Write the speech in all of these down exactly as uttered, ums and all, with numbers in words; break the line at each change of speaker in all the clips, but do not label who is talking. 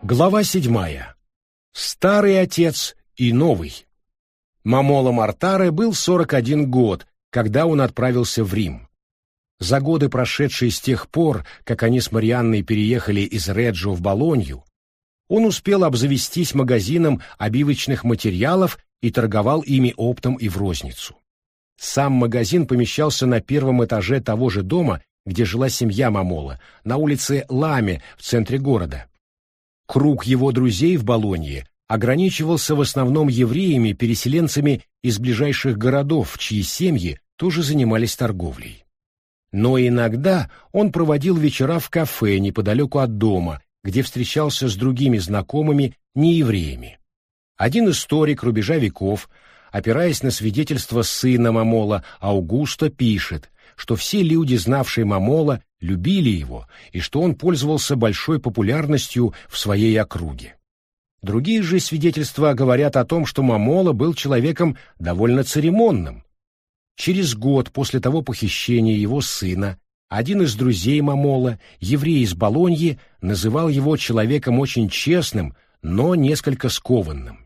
Глава седьмая. Старый отец и новый. Момоло Мортаре был сорок один год, когда он отправился в Рим. За годы, прошедшие с тех пор, как они с Марианной переехали из Реджо в Болонью, он успел обзавестись магазином обивочных материалов и торговал ими оптом и в розницу. Сам магазин помещался на первом этаже того же дома, где жила семья Момоло, на улице Ламе в центре города. Круг его друзей в Болонье ограничивался в основном евреями-переселенцами из ближайших городов, чьи семьи тоже занимались торговлей. Но иногда он проводил вечера в кафе неподалеку от дома, где встречался с другими знакомыми неевреями. Один историк рубежа веков, опираясь на свидетельство сына Момоло Аугусто, пишет, что все люди, знавшие Момоло, любили его и что он пользовался большой популярностью в своей округе. Другие же свидетельства говорят о том, что Момоло был человеком довольно церемонным. Через год после того похищения его сына один из друзей Момоло, еврей из Болоньи, называл его человеком очень честным, но несколько скованным.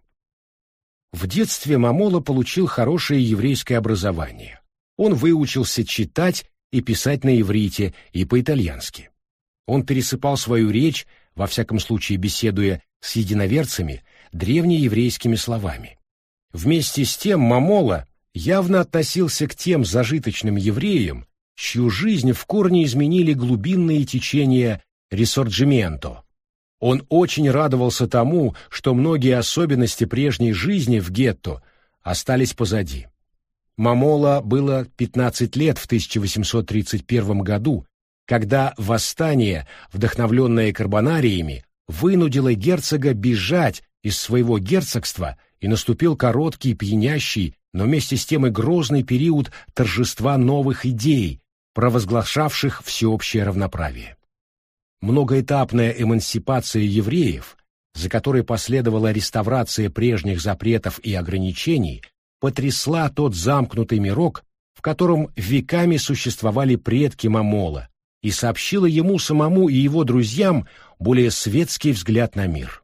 В детстве Момоло получил хорошее еврейское образование. Он выучился читать и писать на иврите и по-итальянски. Он пересыпал свою речь, во всяком случае беседуя с единоверцами, древнееврейскими словами. Вместе с тем Момоло явно относился к тем зажиточным евреям, чью жизнь в корне изменили глубинные течения Рисорджименто. Он очень радовался тому, что многие особенности прежней жизни в гетто остались позади. Момоло было пятнадцать лет в тысяча восемьсот тридцать первом году, когда восстание, вдохновленное карбонариями, вынудило герцога бежать из своего герцогства, и наступил короткий, пьянящий, но вместе с тем и грозный период торжества новых идей, провозглашавших всеобщее равноправие. Многоэтапная эмансипация евреев, за которой последовала реставрация прежних запретов и ограничений, потрясла тот замкнутый мирок, в котором веками существовали предки Момоло, и сообщила ему самому и его друзьям более светский взгляд на мир.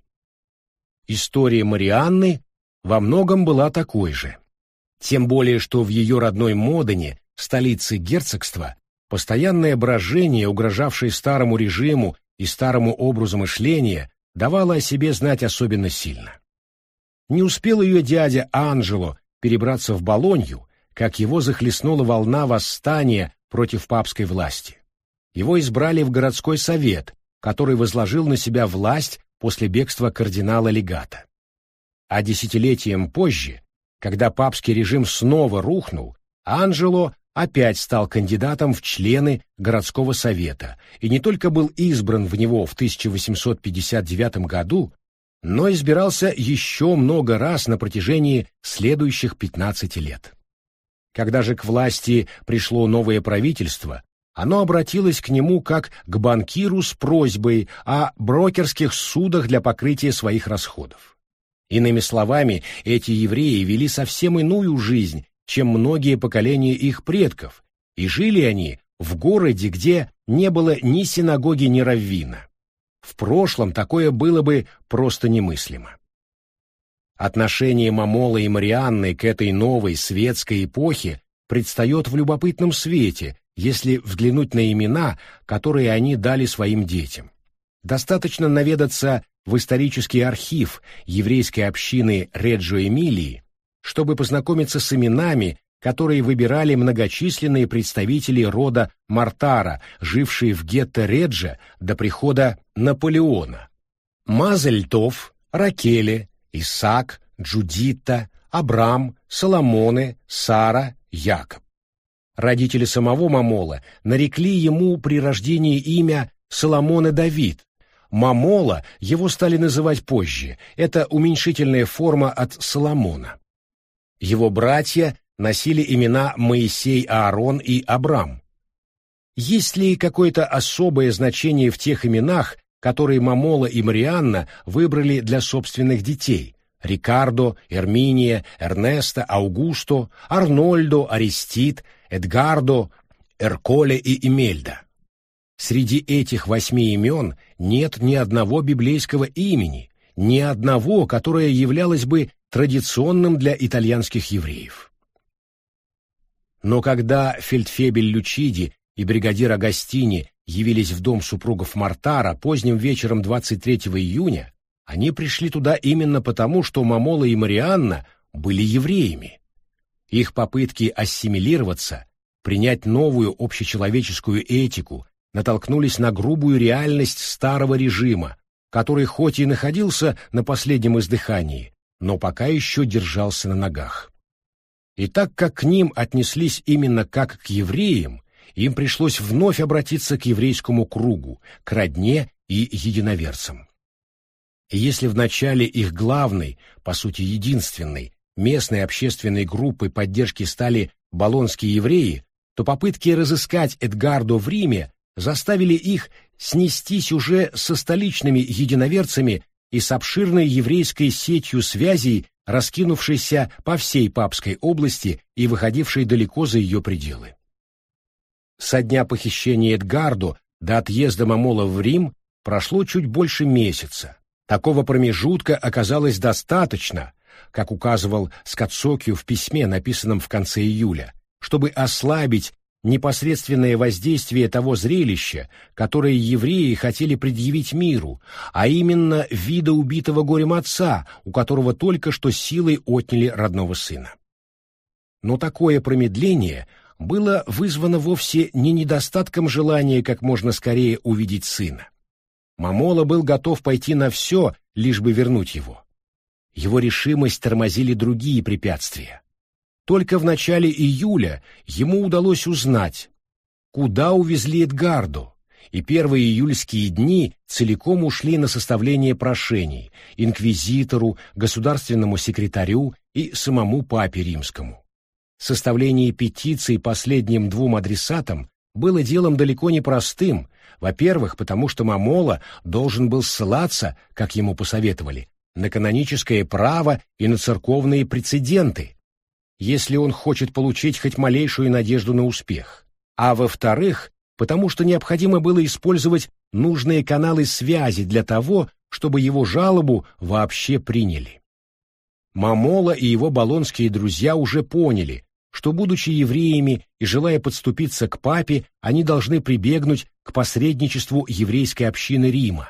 История Марианны во многом была такой же. Тем более, что в ее родной Модене, столице герцогства, постоянное брожение, угрожавшее старому режиму и старому образу мышления, давало о себе знать особенно сильно. Не успел ее дядя Анджело перебраться в Болонью, как его захлестнула волна восстания против папской власти. Его избрали в городской совет, который возложил на себя власть после бегства кардинала-легата. А десятилетием позже, когда папский режим снова рухнул, Анджело опять стал кандидатом в члены городского совета и не только был избран в него в тысяча восемьсот пятьдесят девятом году, но избирался еще много раз на протяжении следующих пятнадцати лет. Когда же к власти пришло новое правительство, оно обратилось к нему как к банкиру с просьбой о брокерских судах для покрытия своих расходов. Иными словами, эти евреи вели совсем иную жизнь, чем многие поколения их предков, и жили они в городе, где не было ни синагоги, ни раввина. В прошлом такое было бы просто немыслимо. Отношение Момоло и Марианны к этой новой светской эпохе предстает в любопытном свете, если взглянуть на имена, которые они дали своим детям. Достаточно наведаться в исторический архив еврейской общины Реджо-Эмилии, чтобы познакомиться с именами, которые выбирали многочисленные представители рода Мортара, жившие в гетто Реджо до прихода Наполеона. Мазельтов, Ракеле, Исаак, Джудита, Абрам, Соломоне, Сара, Якоб. Родители самого Момоло нарекли ему при рождении имя Соломоне Давид. Момоло его стали называть позже, это уменьшительная форма от Соломона. Его братья носили имена Моисей, Аарон и Абрам. Есть ли какое-то особое значение в тех именах, которые Момоло и Марианна выбрали для собственных детей? Рикардо, Эрминия, Эрнесто, Аугусто, Арнольдо, Аристид, Эдгардо, Эрколе и Эмельда. Среди этих восьми имен нет ни одного библейского имени, ни одного, которое являлось бы традиционным для итальянских евреев. Но когда фельдфебель Лючиди и бригадир Агастини явились в дом супругов Мортара поздним вечером двадцать третьего июня, они пришли туда именно потому, что Момола и Марианна были евреями. Их попытки ассимилироваться, принять новую общечеловеческую этику, натолкнулись на грубую реальность старого режима, который хоть и находился на последнем издыхании, но пока еще держался на ногах. И так как к ним отнеслись именно как к евреям, им пришлось вновь обратиться к еврейскому кругу, к родне и единоверцам. И если в начале их главной, по сути единственной, местной общественной группой поддержки стали болонские евреи, то попытки разыскать Эдгардо в Риме заставили их снестись уже со столичными единоверцами и с обширной еврейской сетью связей, раскинувшейся по всей Папской области и выходившей далеко за ее пределы. Со дня похищения Эдгардо до отъезда Момола в Рим прошло чуть больше месяца. Такого промежутка оказалось достаточно, как указывал Скоцокио в письме, написанном в конце июля, чтобы ослабить непосредственное воздействие того зрелища, которое евреи хотели предъявить миру, а именно вида убитого горем отца, у которого только что силой отняли родного сына. Но такое промедление было вызвано вовсе не недостатком желания как можно скорее увидеть сына. Момола был готов пойти на все, лишь бы вернуть его. Его решимость тормозили другие препятствия. Только в начале июля ему удалось узнать, куда увезли Эдгардо, и первые июльские дни целиком ушли на составление прошений инквизитору, государственному секретарю и самому папе римскому. Составление петиций последним двум адресатам было делом далеко не простым, во-первых, потому что Момола должен был ссылаться, как ему посоветовали, на каноническое право и на церковные прецеденты, если он хочет получить хоть малейшую надежду на успех, а во-вторых, потому что необходимо было использовать нужные каналы связи для того, чтобы его жалобу вообще приняли. Момола и его болонские друзья уже поняли, что, будучи евреями и желая подступиться к папе, они должны прибегнуть к посредничеству еврейской общины Рима.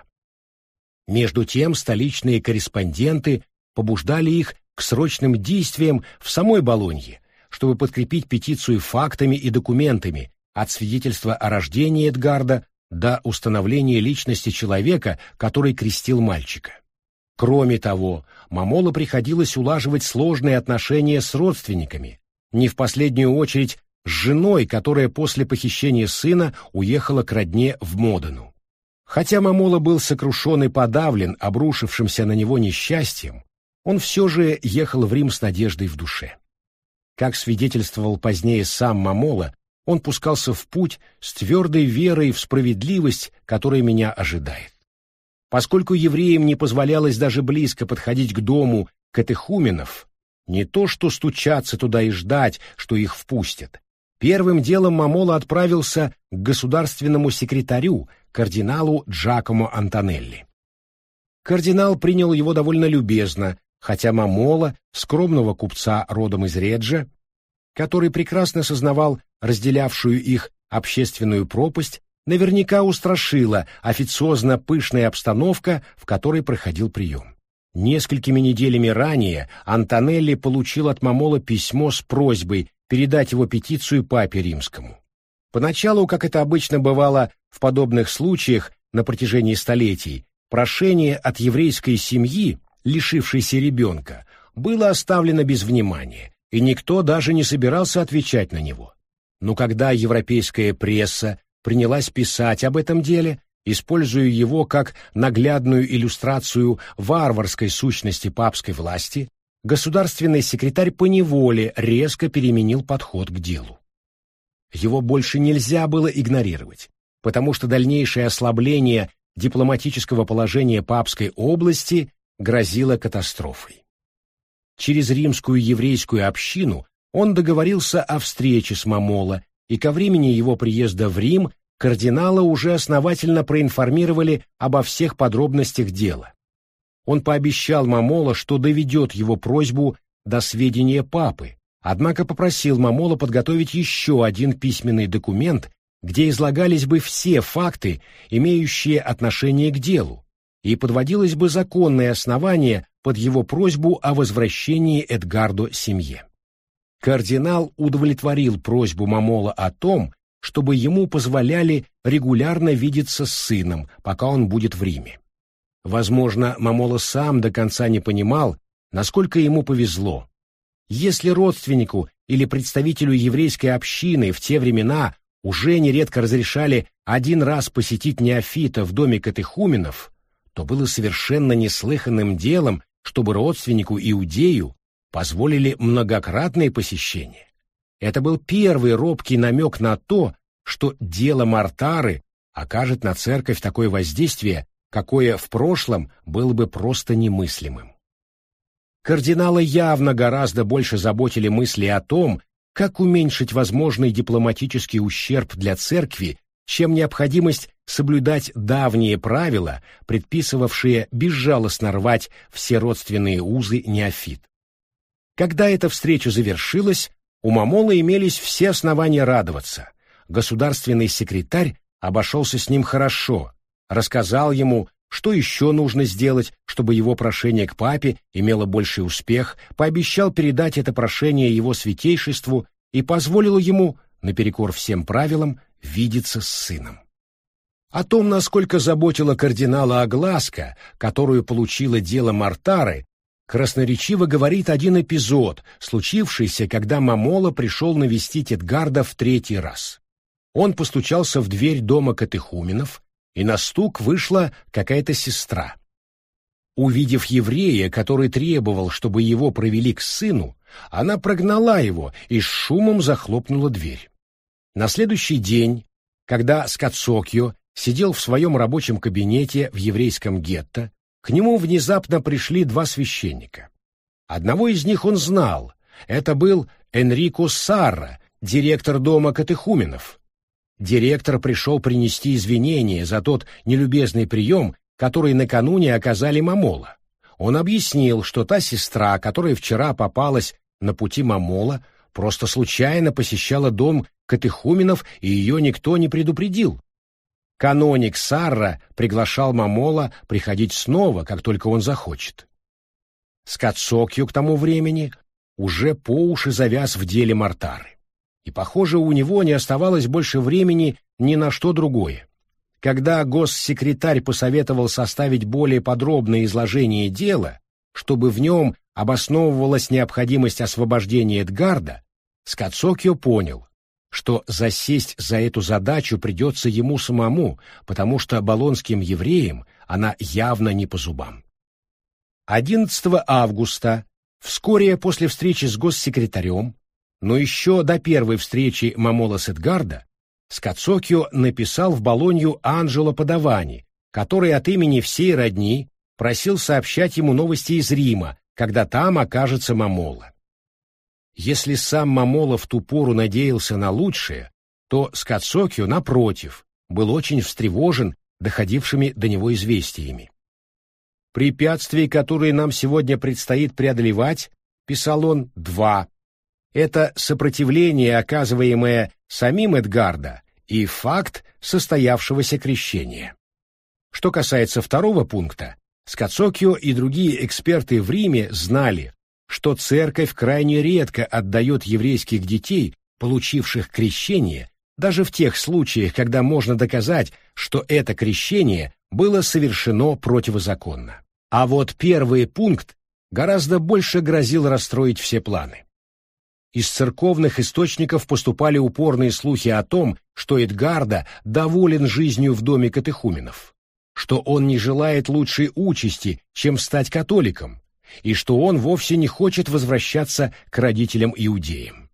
Между тем столичные корреспонденты побуждали их к срочным действиям в самой Болонье, чтобы подкрепить петицию фактами и документами от свидетельства о рождении Эдгарда до установления личности человека, который крестил мальчика. Кроме того, Момоло приходилось улаживать сложные отношения с родственниками, не в последнюю очередь с женой, которая после похищения сына уехала к родне в Модену. Хотя Момоло был сокрушен и подавлен обрушившимся на него несчастьем, он все же ехал в Рим с надеждой в душе. Как свидетельствовал позднее сам Момоло, он пускался в путь с твердой верой в справедливость, которая меня ожидает. Поскольку евреям не позволялось даже близко подходить к дому катехуменов, не то что стучаться туда и ждать, что их впустят, первым делом Момоло отправился к государственному секретарю, кардиналу Джакомо Антонелли. Кардинал принял его довольно любезно, хотя Момоло, скромного купца родом из Реджо, который прекрасно сознавал разделявшую их общественную пропасть, наверняка устрашила официозно-пышная обстановка, в которой проходил прием. Несколькими неделями ранее Антонелли получил от Момоло письмо с просьбой передать его петицию папе римскому. Поначалу, как это обычно бывало в подобных случаях на протяжении столетий, прошение от еврейской семьи, лишившейся ребенка, было оставлено без внимания, и никто даже не собирался отвечать на него. Но когда европейская пресса принялась писать об этом деле, используя его как наглядную иллюстрацию варварской сущности папской власти, государственный секретарь поневоле резко переменил подход к делу. Его больше нельзя было игнорировать, потому что дальнейшее ослабление дипломатического положения папской области грозило катастрофой. Через римскую еврейскую общину он договорился о встрече с Момоло, и ко времени его приезда в Рим кардинала уже основательно проинформировали обо всех подробностях дела. Он пообещал Момоло, что доведет его просьбу до сведения папы, однако попросил Момоло подготовить еще один письменный документ, где излагались бы все факты, имеющие отношение к делу, и подводилось бы законное основание под его просьбу о возвращении Эдгардо семье. Кардинал удовлетворил просьбу Момоло о том, чтобы ему позволяли регулярно видеться с сыном, пока он будет в Риме. Возможно, Момоло сам до конца не понимал, насколько ему повезло. Если родственнику или представителю еврейской общины в те времена уже нередко разрешали один раз посетить неофита в доме катехуменов, то было совершенно неслыханным делом, чтобы родственнику иудею позволили многократные посещения. Это был первый робкий намек на то, что дело Мартары окажет на церковь такое воздействие, какое в прошлом было бы просто немыслимым. Кардинала явно гораздо больше заботили мысли о том, как уменьшить возможный дипломатический ущерб для церкви, чем необходимость соблюдать давние правила, предписывавшие безжалостно рвать все родственные узы неофит. Когда эта встреча завершилась, у Момоло имелись все основания радоваться. Государственный секретарь обошелся с ним хорошо, рассказал ему, что еще нужно сделать, чтобы его прошение к папе имело больший успех, пообещал передать это прошение его святейшеству и позволил ему, наперекор всем правилам, видеться с сыном. О том, насколько заботила кардинала огласка, которую получило дело Мартары, красноречиво говорит один эпизод, случившийся, когда Момоло пришел навестить Эдгарда в третий раз. Он постучался в дверь дома катехуменов, и на стук вышла какая-то сестра. Увидев еврея, который требовал, чтобы его провели к сыну, она прогнала его и с шумом захлопнула дверь. На следующий день, когда Скоцокио сидел в своем рабочем кабинете в еврейском гетто, к нему внезапно пришли два священника. Одного из них он знал, это был Энрико Сарра, директор дома катехуменов. Директор пришел принести извинения за тот нелюбезный прием, который накануне оказали Момоло. Он объяснил, что та сестра, которая вчера попалась на пути Момоло, просто случайно посещала дом катехуменов, и ее никто не предупредил. Каноник Сарра приглашал Момоло приходить снова, как только он захочет. Скоцокио к тому времени уже по уши завяз в деле Мартары. И, похоже, у него не оставалось больше времени ни на что другое. Когда госсекретарь посоветовал составить более подробное изложение дела, чтобы в нем обосновывалась необходимость освобождения Эдгарда, Скоцокио понял, что засесть за эту задачу придется ему самому, потому что болонским евреям она явно не по зубам. одиннадцатого августа, вскоре после встречи с госсекретарем, но еще до первой встречи Момоло с Эдгардо, Скоцокио написал в Болонью Анджело Падавани, который от имени всей родни просил сообщать ему новости из Рима, когда там окажется Момоло. Если сам Момоло в ту пору надеялся на лучшее, то Скоцокио, напротив, был очень встревожен доходившими до него известиями. «Препятствий, которые нам сегодня предстоит преодолевать, — писал он, — два. Это сопротивление, оказываемое самим Эдгардо, и факт состоявшегося крещения. Что касается второго пункта, Скоцокио и другие эксперты в Риме знали, что церковь крайне редко отдает еврейских детей, получивших крещение, даже в тех случаях, когда можно доказать, что это крещение было совершено противозаконно. А вот первый пункт гораздо больше грозил расстроить все планы. Из церковных источников поступали упорные слухи о том, что Эдгардо доволен жизнью в доме катехуменов, что он не желает лучшей участи, чем стать католиком, и что он вовсе не хочет возвращаться к родителям-иудеям.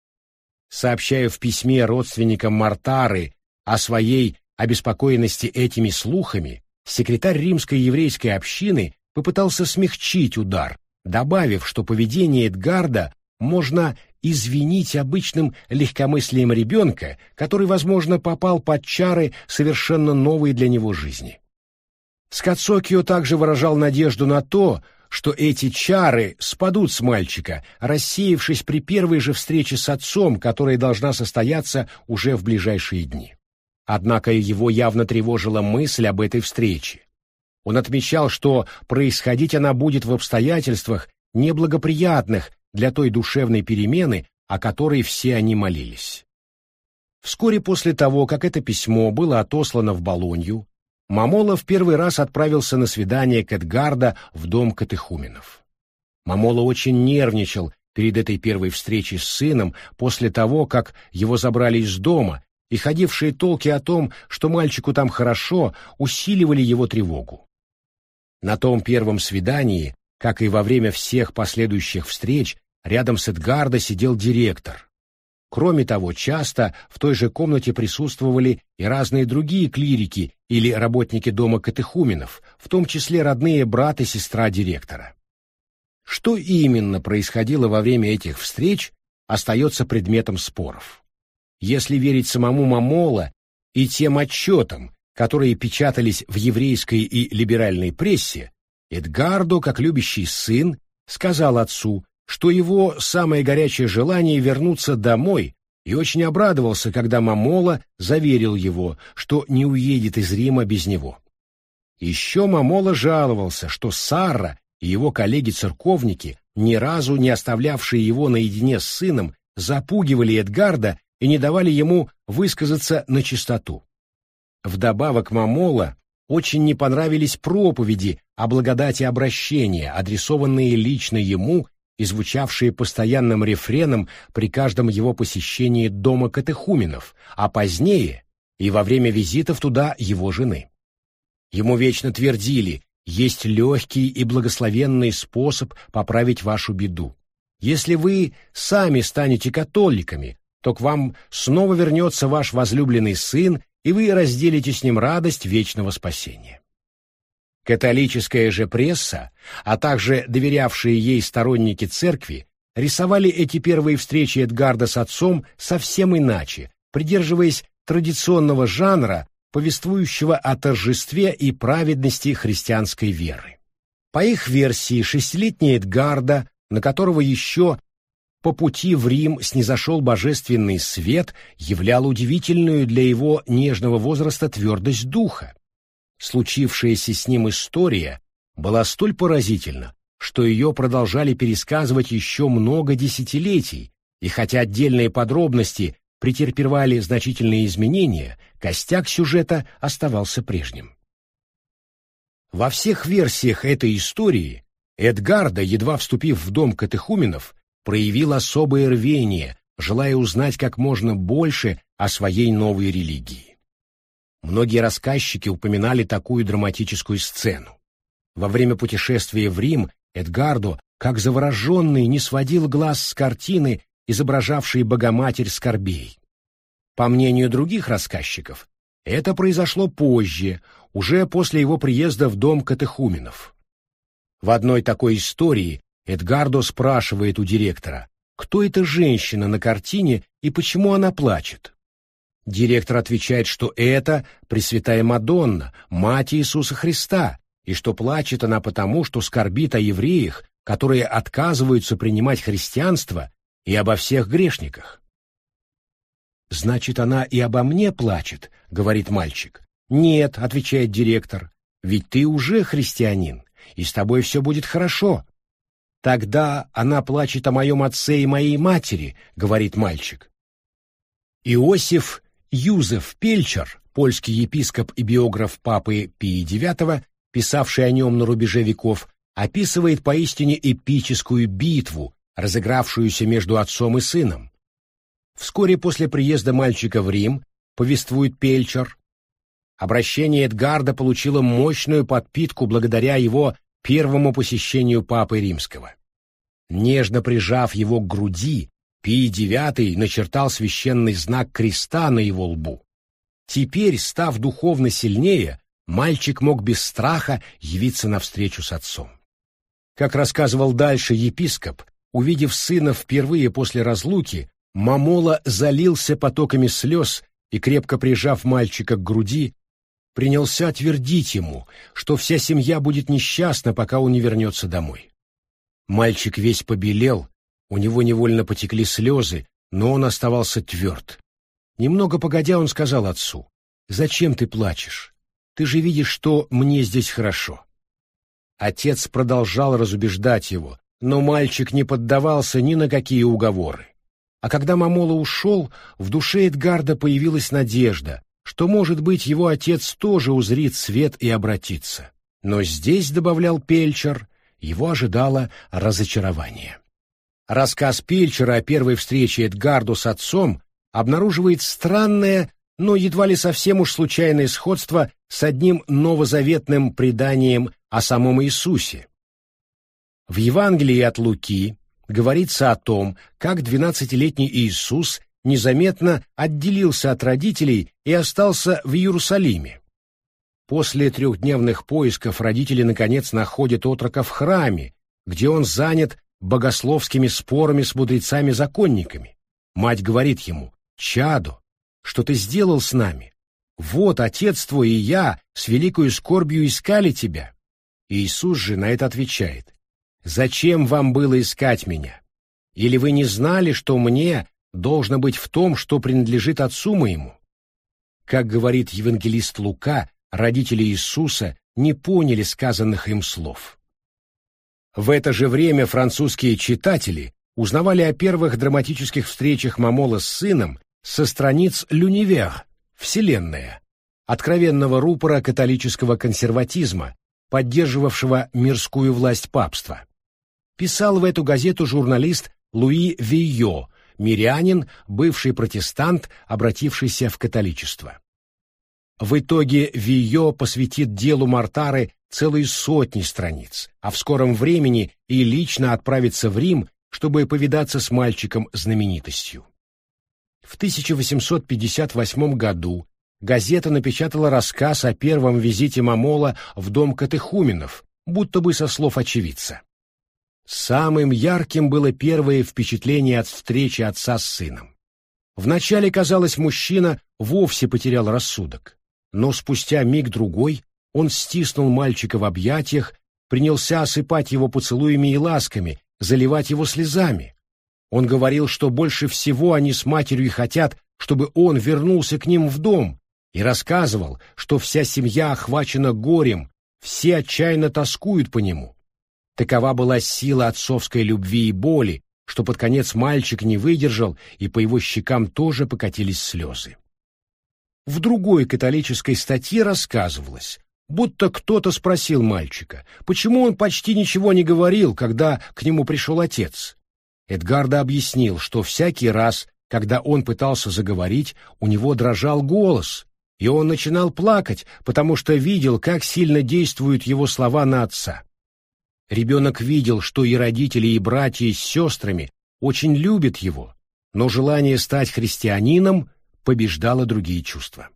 Сообщая в письме родственникам Мартары о своей обеспокоенности этими слухами, секретарь римской еврейской общины попытался смягчить удар, добавив, что поведение Эдгардо можно извинить обычным легкомыслием ребенка, который, возможно, попал под чары совершенно новой для него жизни. Скоцокио также выражал надежду на то, что эти чары спадут с мальчика, рассеявшись при первой же встрече с отцом, которая должна состояться уже в ближайшие дни. Однако его явно тревожила мысль об этой встрече. Он отмечал, что происходить она будет в обстоятельствах, неблагоприятных для той душевной перемены, о которой все они молились. Вскоре после того, как это письмо было отослано в Болонью, Момола в первый раз отправился на свидание к Эдгардо в дом катехуменов. Момола очень нервничал перед этой первой встречей с сыном после того, как его забрали из дома, и ходившие толки о том, что мальчику там хорошо, усиливали его тревогу. На том первом свидании, как и во время всех последующих встреч, рядом с Эдгардо сидел директор. Кроме того, часто в той же комнате присутствовали и разные другие клирики или работники дома катехуменов, в том числе родные брат и сестра директора. Что именно происходило во время этих встреч, остается предметом споров. Если верить самому Момола и тем отчетам, которые печатались в еврейской и либеральной прессе, Эдгардо, как любящий сын, сказал отцу, что его самое горячее желание вернуться домой, и очень обрадовался, когда Момола заверил его, что не уедет из Рима без него. Еще Момола жаловался, что Сарра и его коллеги-церковники, ни разу не оставлявшие его наедине с сыном, запугивали Эдгардо и не давали ему высказаться на чистоту. Вдобавок Момола очень не понравились проповеди о благодати обращения, адресованные лично ему и звучавшие постоянным рефреном при каждом его посещении дома катехуменов, а позднее и во время визитов туда его жены. Ему вечно твердили: есть легкий и благословенный способ поправить вашу беду. Если вы сами станете католиками, то к вам снова вернется ваш возлюбленный сын, и вы разделите с ним радость вечного спасения. Католическая же пресса, а также доверявшие ей сторонники церкви, рисовали эти первые встречи Эдгардо с отцом совсем иначе, придерживаясь традиционного жанра, повествующего о торжестве и праведности христианской веры. По их версии, шестилетний Эдгардо, на которого еще по пути в Рим снизошел божественный свет, являл удивительную для его нежного возраста твердость духа. Случившаяся с ним история была столь поразительна, что ее продолжали пересказывать еще много десятилетий, и хотя отдельные подробности претерпевали значительные изменения, костяк сюжета оставался прежним. Во всех версиях этой истории Эдгардо, едва вступив в дом катехуменов, проявил особое рвение, желая узнать как можно больше о своей новой религии. Многие рассказчики упоминали такую драматическую сцену. Во время путешествия в Рим Эдгардо, как завороженный, не сводил глаз с картины, изображавшей Богоматерь скорбей. По мнению других рассказчиков, это произошло позже, уже после его приезда в дом катехуменов. В одной такой истории Эдгардо спрашивает у директора, кто эта женщина на картине и почему она плачет. Директор отвечает, что это Пресвятая Мадонна, мать Иисуса Христа, и что плачет она потому, что скорбит о евреях, которые отказываются принимать христианство, и обо всех грешниках. «Значит, она и обо мне плачет», — говорит мальчик. «Нет», — отвечает директор, — «ведь ты уже христианин, и с тобой все будет хорошо». «Тогда она плачет о моем отце и моей матери», — говорит мальчик. Иосиф Юзеф Пельчер, польский епископ и биограф папы Пия девятого, писавший о нем на рубеже веков, описывает поистине эпическую битву, разыгравшуюся между отцом и сыном. Вскоре после приезда мальчика в Рим, повествует Пельчер, обращение Эдгардо получило мощную подпитку благодаря его первому посещению папы римского. Нежно прижав его к груди, Пий девятый начертал священный знак креста на его лбу. Теперь, став духовно сильнее, мальчик мог без страха явиться навстречу с отцом. Как рассказывал дальше епископ, Увидев сына впервые после разлуки, Момола залился потоками слез и, крепко прижав мальчика к груди, принялся твердить ему, что вся семья будет несчастна, пока он не вернется домой. Мальчик весь побелел, у него невольно потекли слезы, но он оставался тверд. Немного погодя, он сказал отцу: «Зачем ты плачешь? Ты же видишь, что мне здесь хорошо». Отец продолжал разубеждать его, но мальчик не поддавался ни на какие уговоры. А когда Момола ушел, в душе Эдгарда появилась надежда, что, может быть, его отец тоже узрит свет и обратится. Но здесь, добавлял Пельчер, его ожидало разочарование. Рассказ Пельчера о первой встрече Эдгарду с отцом обнаруживает странное, но едва ли совсем уж случайное сходство с одним новозаветным преданием о самом Иисусе. В Евангелии от Луки говорится о том, как двенадцатилетний Иисус незаметно отделился от родителей и остался в Иерусалиме. После трехдневных поисков родители наконец находят отрока в храме, где он занят богословскими спорами с мудрецами-законниками. Мать говорит ему: «Чадо, что ты сделал с нами? Вот отец твой и я с великою скорбью искали тебя». Иисус же на это отвечает: «Зачем вам было искать меня? Или вы не знали, что мне должно быть в том, что принадлежит отцу моему?» Как говорит евангелист Лука, родители Иисуса не поняли сказанных им слов. В это же время французские читатели узнавали о первых драматических встречах Момола с сыном со страниц «L'Univers» — «Вселенная», откровенного рупора католического консерватизма, поддерживавшего мирскую власть папства. Писал в эту газету журналист Луи Вийо, мирянин, бывший протестант, обратившийся в католичество. В итоге Вийо посвятит делу Мартары целые сотни страниц, а в скором времени и лично отправится в Рим, чтобы повидаться с мальчиком-знаменитостью. В тысяча восемьсот пятьдесят восьмом году газета напечатала рассказ о первом визите Момола в дом катехуменов, будто бы со слов очевидца. Самым ярким было первое впечатление от встречи отца с сыном. Вначале, казалось, мужчина вовсе потерял рассудок, но спустя миг-другой он стиснул мальчика в объятиях, принялся осыпать его поцелуями и ласками, заливать его слезами. Он говорил, что больше всего они с матерью хотят, чтобы он вернулся к ним в дом, и рассказывал, что вся семья охвачена горем, все отчаянно тоскуют по нему. Такова была сила отцовской любви и боли, что под конец мальчик не выдержал, и по его щекам тоже покатились слезы. В другой католической статье рассказывалось, будто кто-то спросил мальчика, почему он почти ничего не говорил, когда к нему пришел отец. Эдгарда объяснил, что всякий раз, когда он пытался заговорить, у него дрожал голос, и он начинал плакать, потому что видел, как сильно действуют его слова на отца. Ребенок видел, что и родители, и братья с сестрами очень любят его, но желание стать христианином побеждало другие чувства.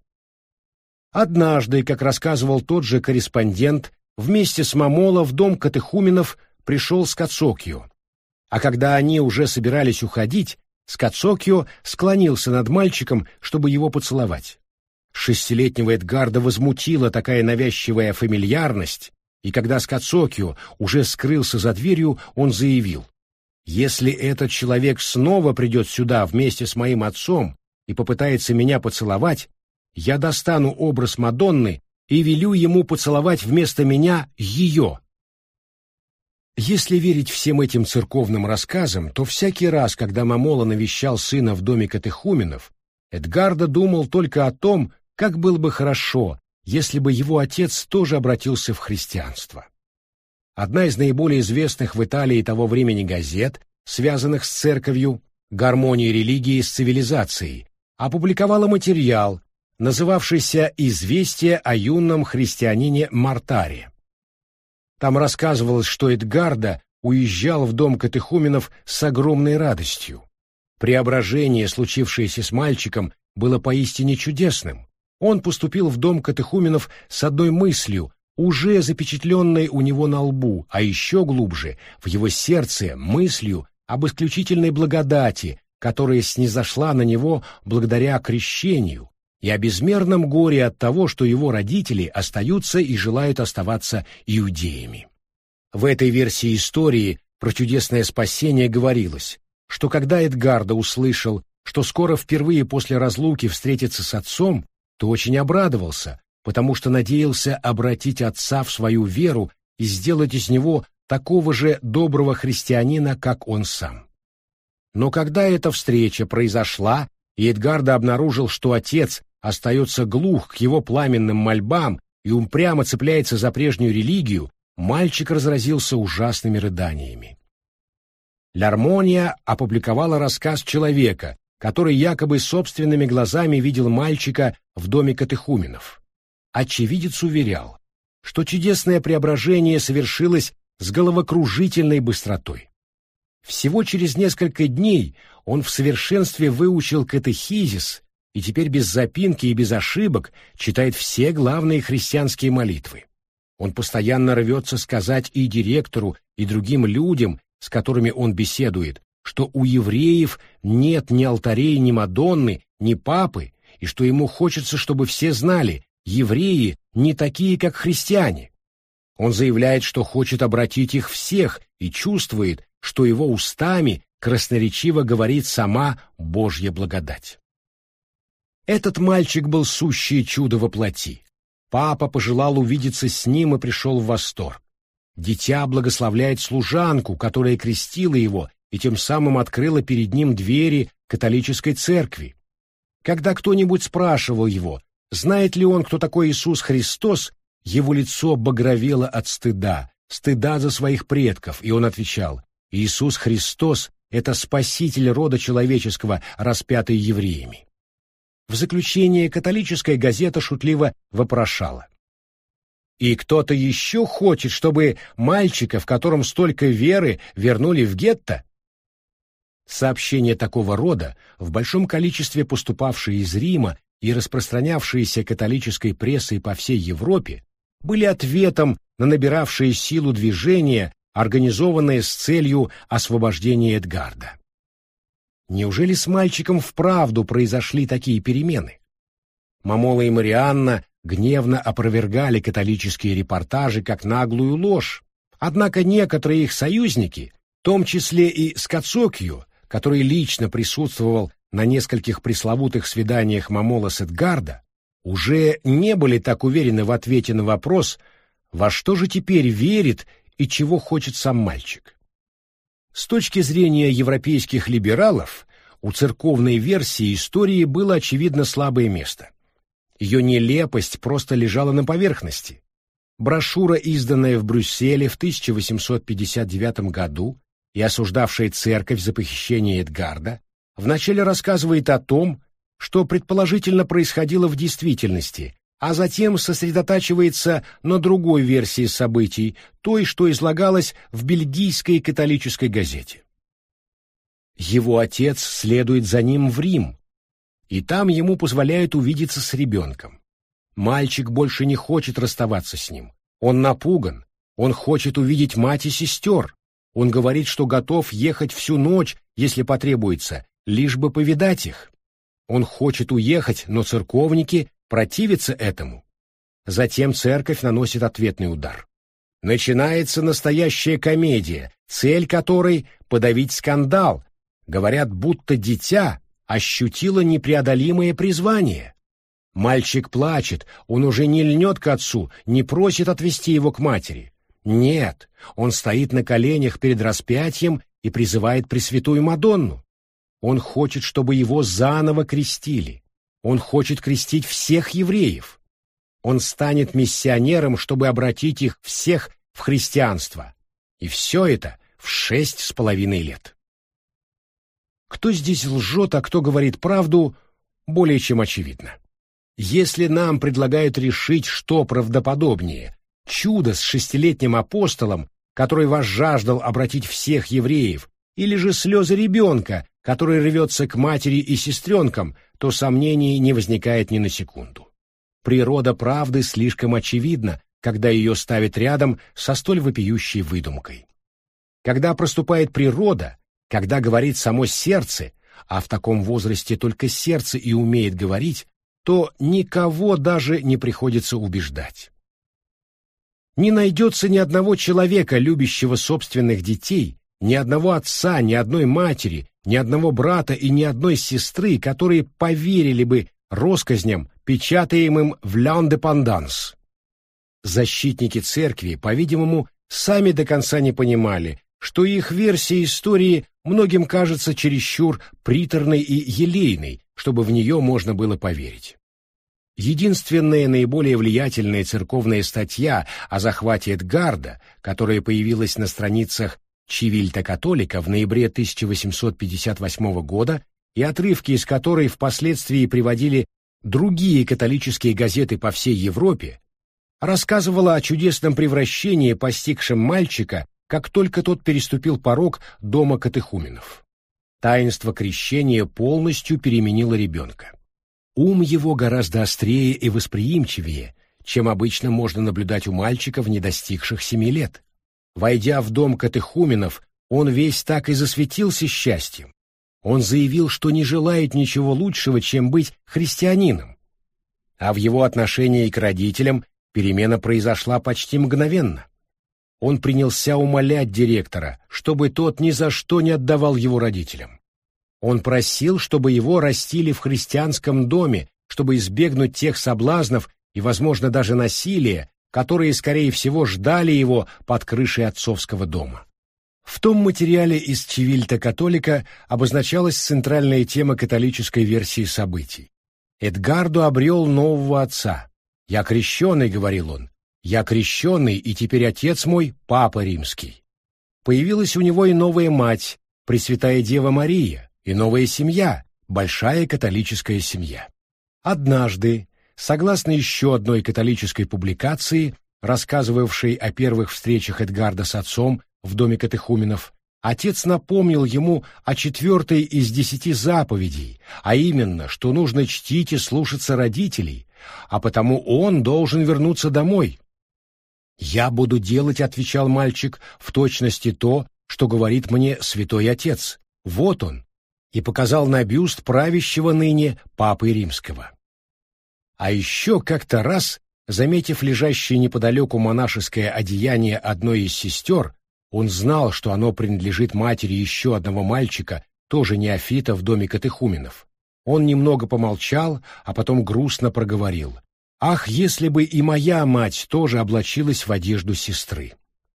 Однажды, как рассказывал тот же корреспондент, вместе с Момола в дом катехуменов пришел Скоцокио. А когда они уже собирались уходить, Скоцокио склонился над мальчиком, чтобы его поцеловать. Шестилетнего Эдгарда возмутила такая навязчивая фамильярность, и когда Скоцокио уже скрылся за дверью, он заявил: «Если этот человек снова придет сюда вместе с моим отцом и попытается меня поцеловать, я достану образ Мадонны и велю ему поцеловать вместо меня ее». Если верить всем этим церковным рассказам, то всякий раз, когда Момола навещал сына в доме катехуменов, Эдгарда думал только о том, как было бы хорошо, если бы его отец тоже обратился в христианство. Одна из наиболее известных в Италии того времени газет, связанных с церковью, «Гармония религии с цивилизацией», опубликовала материал, называвшийся «Известие о юном христианине Мартаре». Там рассказывалось, что Эдгарда уезжал в дом катехуменов с огромной радостью. Преображение, случившееся с мальчиком, было поистине чудесным. Он поступил в дом катехуменов с одной мыслью, уже запечатленной у него на лбу, а еще глубже, в его сердце, мыслью об исключительной благодати, которая снизошла на него благодаря крещению, и о безмерном горе от того, что его родители остаются и желают оставаться иудеями. В этой версии истории про чудесное спасение говорилось, что когда Эдгарда услышал, что скоро впервые после разлуки встретится с отцом, то очень обрадовался, потому что надеялся обратить отца в свою веру и сделать из него такого же доброго христианина, как он сам. Но когда эта встреча произошла, и Эдгарда обнаружил, что отец остается глух к его пламенным мольбам и упрямо цепляется за прежнюю религию, мальчик разразился ужасными рыданиями. Лярмония опубликовала рассказ человека, который якобы собственными глазами видел мальчика в доме катехуменов. Очевидец уверял, что чудесное преображение совершилось с головокружительной быстротой. Всего через несколько дней он в совершенстве выучил катехизис и теперь без запинки и без ошибок читает все главные христианские молитвы. Он постоянно рвется сказать и директору, и другим людям, с которыми он беседует, что у евреев нет ни алтарей, ни Мадонны, ни папы, и что ему хочется, чтобы все знали, евреи не такие, как христиане. Он заявляет, что хочет обратить их всех и чувствует, что его устами красноречиво говорит сама Божья благодать. Этот мальчик был сущее чудо во плоти. Папа пожелал увидеться с ним и пришел в восторг. Дитя благословляет служанку, которая крестила его и тем самым открыла перед ним двери католической церкви. Когда кто-нибудь спрашивал его, знает ли он, кто такой Иисус Христос, его лицо багровело от стыда, стыда за своих предков, и он отвечал: «Иисус Христос — это Спаситель рода человеческого, распятый евреями». В заключение католическая газета шутливо вопрошала: «И кто-то еще хочет, чтобы мальчика, в котором столько веры, вернули в гетто?» Сообщения такого рода, в большом количестве поступавшие из Рима и распространявшиеся католической прессой по всей Европе, были ответом на набиравшие силу движения, организованное с целью освобождения Эдгарда. Неужели с мальчиком вправду произошли такие перемены? Мамола и Марианна гневно опровергали католические репортажи как наглую ложь, однако некоторые их союзники, в том числе и Скацокью, который лично присутствовал на нескольких пресловутых свиданиях Мамола с Эдгарда, уже не были так уверены в ответе на вопрос, во что же теперь верит и чего хочет сам мальчик. С точки зрения европейских либералов, у церковной версии истории было очевидно слабое место. Ее нелепость просто лежала на поверхности. Брошюра, изданная в Брюсселе в тысяча восемьсот пятьдесят девятом году и осуждавшая церковь за похищение Эдгарда, вначале рассказывает о том, что предположительно происходило в действительности, а затем сосредотачивается на другой версии событий, той, что излагалось в бельгийской католической газете. Его отец следует за ним в Рим, и там ему позволяют увидеться с ребенком. Мальчик больше не хочет расставаться с ним. Он напуган, он хочет увидеть мать и сестер. Он говорит, что готов ехать всю ночь, если потребуется, лишь бы повидать их. Он хочет уехать, но церковники противятся этому. Затем церковь наносит ответный удар. Начинается настоящая комедия, цель которой — подавить скандал. Говорят, будто дитя ощутило непреодолимое призвание. Мальчик плачет, он уже не льнет к отцу, не просит отвести его к матери. Нет, он стоит на коленях перед распятием и призывает Пресвятую Мадонну. Он хочет, чтобы его заново крестили. Он хочет крестить всех евреев. Он станет миссионером, чтобы обратить их всех в христианство. И все это в шесть с половиной лет. Кто здесь лжет, а кто говорит правду, более чем очевидно. Если нам предлагают решить, что правдоподобнее, чудо с шестилетним апостолом, который возжаждал обратить всех евреев, или же слезы ребенка, который рвется к матери и сестренкам, то сомнений не возникает ни на секунду. Природа правды слишком очевидна, когда ее ставят рядом со столь вопиющей выдумкой. Когда проступает природа, Когда говорит само сердце, а в таком возрасте только сердце и умеет говорить, то никого даже не приходится убеждать. Не найдется ни одного человека, любящего собственных детей, ни одного отца, ни одной матери, ни одного брата и ни одной сестры, которые поверили бы россказням, печатаемым в «L'Indépendance». Защитники церкви, по-видимому, сами до конца не понимали, что их версия истории многим кажется чересчур приторной и елейной, чтобы в нее можно было поверить. Единственная наиболее влиятельная церковная статья о захвате Эдгарда, которая появилась на страницах «Цивильта Католика» в ноябре тысяча восемьсот пятьдесят восьмого года и отрывки из которой впоследствии приводили другие католические газеты по всей Европе, рассказывала о чудесном превращении, постигшем мальчика, как только тот переступил порог дома катехуменов. Таинство крещения полностью переменило ребенка. Ум его гораздо острее и восприимчивее, чем обычно можно наблюдать у мальчиков, не достигших семи лет. Войдя в дом катехуменов, он весь так и засветился счастьем. Он заявил, что не желает ничего лучшего, чем быть христианином. А в его отношении к родителям перемена произошла почти мгновенно. Он принялся умолять директора, чтобы тот ни за что не отдавал его родителям. Он просил, чтобы его растили в христианском доме, чтобы избегнуть тех соблазнов и, возможно, даже насилия, которые, скорее всего, ждали его под крышей отцовского дома. В том материале из «Цивильта Католика» обозначалась центральная тема католической версии событий. Эдгардо обрел нового отца. «Я крещеный», — говорил он, — «я крещеный, и теперь отец мой — Папа Римский». Появилась у него и новая мать, Пресвятая Дева Мария, и новая семья, большая католическая семья. Однажды, согласно еще одной католической публикации, рассказывавшей о первых встречах Эдгарда с отцом в доме катехуменов, отец напомнил ему о четвертой из десяти заповедей, а именно, что нужно чтить и слушаться родителей, а потому он должен вернуться домой. «Я буду делать, — отвечал мальчик, — в точности то, что говорит мне святой отец. Вот он», и показал на бюст правящего ныне Папы Римского. А еще как-то раз, заметив лежащее неподалеку монашеское одеяние одной из сестер, он знал, что оно принадлежит матери еще одного мальчика, тоже неофита в доме катехуменов. Он немного помолчал, а потом грустно проговорил: «Ах, если бы и моя мать тоже облачилась в одежду сестры!»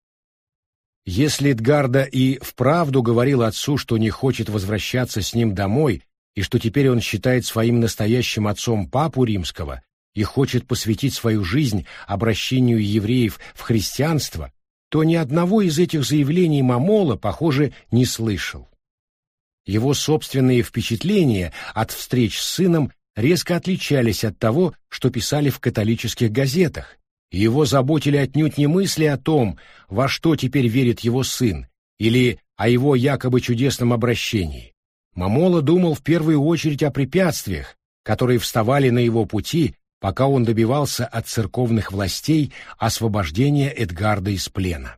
Если Эдгарда и вправду говорил отцу, что не хочет возвращаться с ним домой, и что теперь он считает своим настоящим отцом Папу Римского и хочет посвятить свою жизнь обращению евреев в христианство, то ни одного из этих заявлений Момола, похоже, не слышал. Его собственные впечатления от встреч с сыном резко отличались от того, что писали в католических газетах, и его заботили отнюдь не мысли о том, во что теперь верит его сын, или о его якобы чудесном обращении. Момола думал в первую очередь о препятствиях, которые вставали на его пути, пока он добивался от церковных властей освобождения Эдгарда из плена.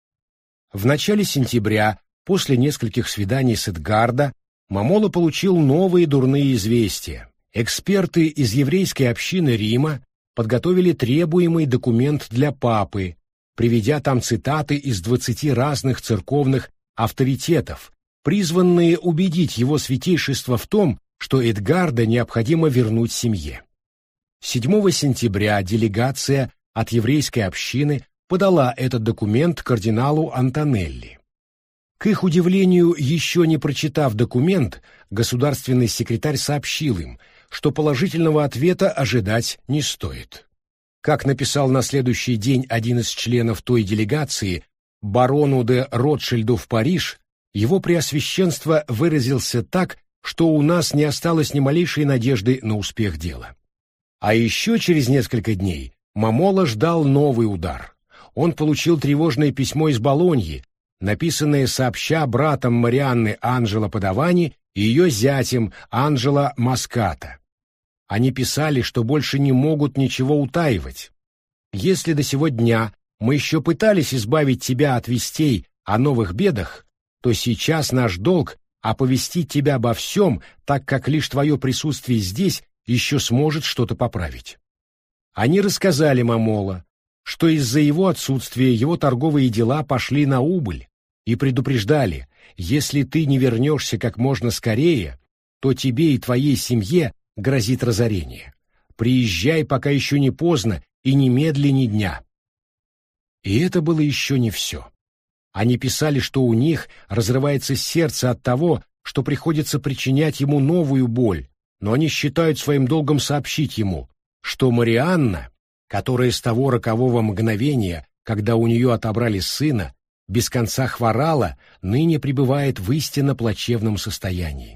В начале сентября, после нескольких свиданий с Эдгардо, Момола получил новые дурные известия. Эксперты из еврейской общины Рима подготовили требуемый документ для папы, приведя там цитаты из двадцати разных церковных авторитетов, призванные убедить его святейшество в том, что Эдгардо необходимо вернуть семье. седьмого сентября делегация от еврейской общины подала этот документ кардиналу Антонелли. К их удивлению, еще не прочитав документ, государственный секретарь сообщил им, что положительного ответа ожидать не стоит. Как написал на следующий день один из членов той делегации, барону де Ротшильду в Париж, его преосвященство выразился так, что у нас не осталось ни малейшей надежды на успех дела. А еще через несколько дней Момола ждал новый удар. Он получил тревожное письмо из Болоньи, написанное сообща братом Марианны Анджело Падавани и ее зятем Анджело Маската. Они писали, что больше не могут ничего утаивать. Если до сего дня мы еще пытались избавить тебя от вестей о новых бедах, то сейчас наш долг — оповестить тебя обо всем, так как лишь твое присутствие здесь еще сможет что-то поправить». Они рассказали Мамола, что из-за его отсутствия его торговые дела пошли на убыль, и предупреждали: если ты не вернешься как можно скорее, то тебе и твоей семье грозит разорение. Приезжай, пока еще не поздно, и немедли ни дня. И это было еще не все. Они писали, что у них разрывается сердце от того, что приходится причинять ему новую боль, но они считают своим долгом сообщить ему, что Марианна, которая с того рокового мгновения, когда у нее отобрали сына, без конца хворала, ныне пребывает в истинно плачевном состоянии.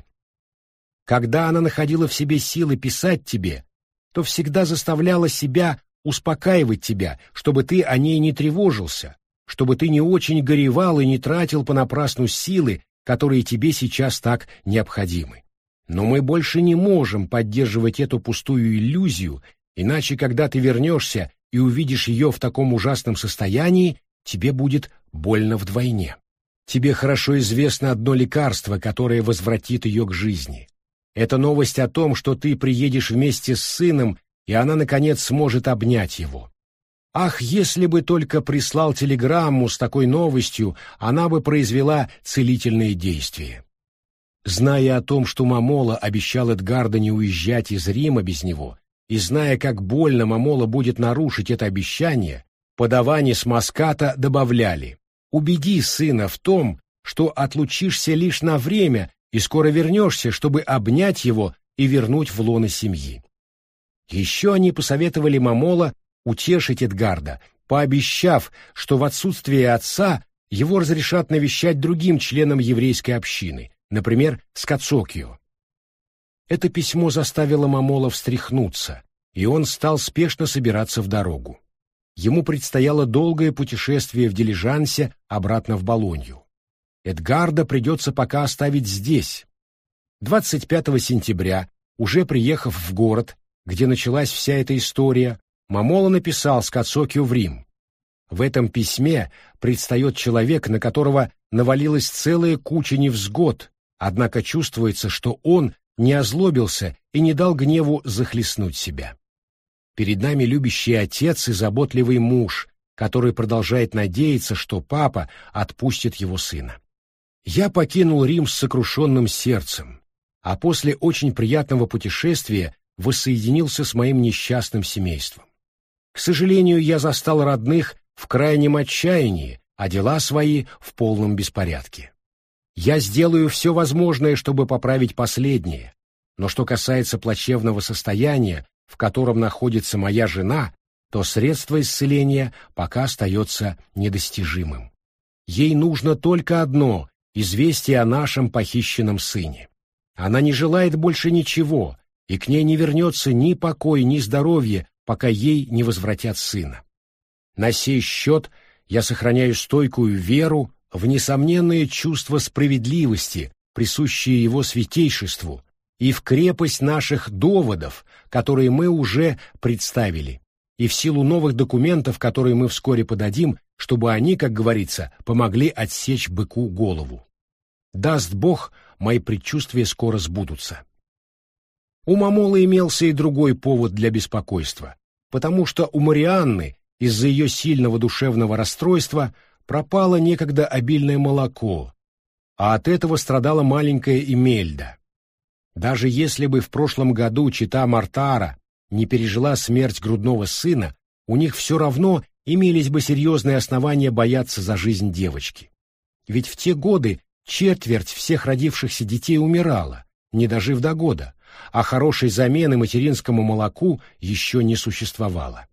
Когда она находила в себе силы писать тебе, то всегда заставляла себя успокаивать тебя, чтобы ты о ней не тревожился, чтобы ты не очень горевал и не тратил понапрасну силы, которые тебе сейчас так необходимы. Но мы больше не можем поддерживать эту пустую иллюзию, иначе, когда ты вернешься и увидишь ее в таком ужасном состоянии, тебе будет больно вдвойне. Тебе хорошо известно одно лекарство, которое возвратит ее к жизни. Это новость о том, что ты приедешь вместе с сыном, и она, наконец, сможет обнять его. Ах, если бы только прислал телеграмму с такой новостью, она бы произвела целительные действия. Зная о том, что Мамола обещал Эдгарда не уезжать из Рима без него, и зная, как больно Мамола будет нарушить это обещание, подаване с Маската добавляли: «Убеди сына в том, что отлучишься лишь на время и скоро вернешься, чтобы обнять его и вернуть в лоно семьи». Еще они посоветовали Мамола утешить Эдгарда, пообещав, что в отсутствие отца его разрешат навещать другим членам еврейской общины, например, Скацокио. Это письмо заставило Мамола встряхнуться, и он стал спешно собираться в дорогу. Ему предстояло долгое путешествие в дилижансе обратно в Болонью. Эдгарда придется пока оставить здесь. двадцать пятого сентября, уже приехав в город, где началась вся эта история, Мамола написал Скацокио в Рим. В этом письме предстает человек, на которого навалилась целая куча невзгод, однако чувствуется, что он не озлобился и не дал гневу захлестнуть себя. Перед нами любящий отец и заботливый муж, который продолжает надеяться, что папа отпустит его сына. Я покинул Рим с сокрушенным сердцем, а после очень приятного путешествия воссоединился с моим несчастным семейством. К сожалению, я застал родных в крайнем отчаянии, а дела свои в полном беспорядке. Я сделаю все возможное, чтобы поправить последнее, но что касается плачевного состояния, в котором находится моя жена, то средство исцеления пока остается недостижимым. Ей нужно только одно — известие о нашем похищенном сыне. Она не желает больше ничего, и к ней не вернется ни покой, ни здоровье, пока ей не возвратят сына. На сей счет я сохраняю стойкую веру в несомненное чувство справедливости, присущее его святейшеству, и в крепость наших доводов, которые мы уже представили, и в силу новых документов, которые мы вскоре подадим, чтобы они, как говорится, помогли отсечь быку голову. Даст Бог, мои предчувствия скоро сбудутся. У Мамолы имелся и другой повод для беспокойства, потому что у Марианны из-за ее сильного душевного расстройства пропало некогда обильное молоко, а от этого страдала маленькая Эмельда. Даже если бы в прошлом году чета Мартара не пережила смерть грудного сына, у них все равно имелись бы серьезные основания бояться за жизнь девочки. Ведь в те годы четверть всех родившихся детей умирала, не дожив до года, а хорошей замены материнскому молоку еще не существовало.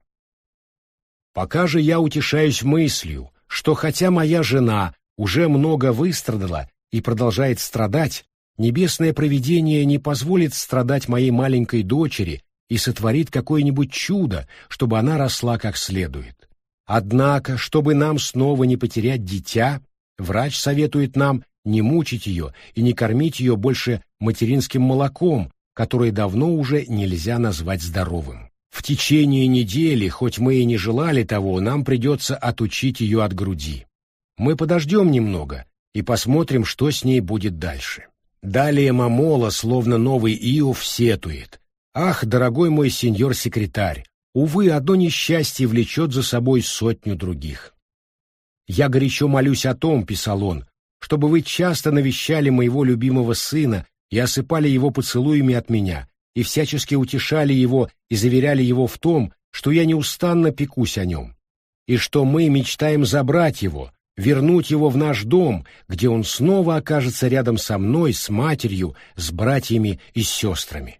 Пока же я утешаюсь мыслью, что хотя моя жена уже много выстрадала и продолжает страдать, небесное провидение не позволит страдать моей маленькой дочери и сотворит какое-нибудь чудо, чтобы она росла как следует. Однако, чтобы нам снова не потерять дитя, врач советует нам не мучить ее и не кормить ее больше материнским молоком, которое давно уже нельзя назвать здоровым. В течение недели, хоть мы и не желали того, нам придется отучить ее от груди. Мы подождем немного, и посмотрим, что с ней будет дальше. Далее Мамола, словно новый Иов, сетует. «Ах, дорогой мой сеньор-секретарь, увы, одно несчастье влечет за собой сотню других. Я горячо молюсь о том, — писал он, — чтобы вы часто навещали моего любимого сына и осыпали его поцелуями от меня, и всячески утешали его и заверяли его в том, что я неустанно пекусь о нем, и что мы мечтаем забрать его, вернуть его в наш дом, где он снова окажется рядом со мной, с матерью, с братьями и сестрами».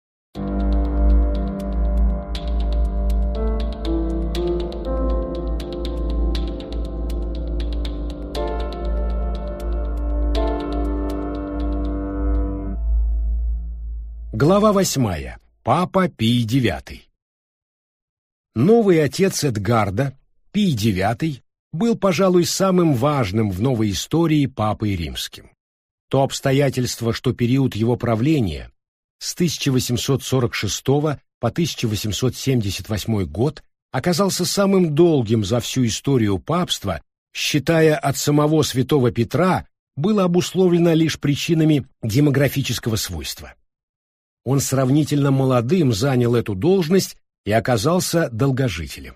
Глава восьмая. Папа Пий девятый. Новый отец Эдгарда, Пий девятый, был, пожалуй, самым важным в новой истории папой римским. То обстоятельство, что период его правления с тысяча восемьсот сорок шестого по тысяча восемьсот семьдесят восьмой год оказался самым долгим за всю историю папства, считая от самого святого Петра, было обусловлено лишь причинами демографического свойства. Он сравнительно молодым занял эту должность и оказался долгожителем.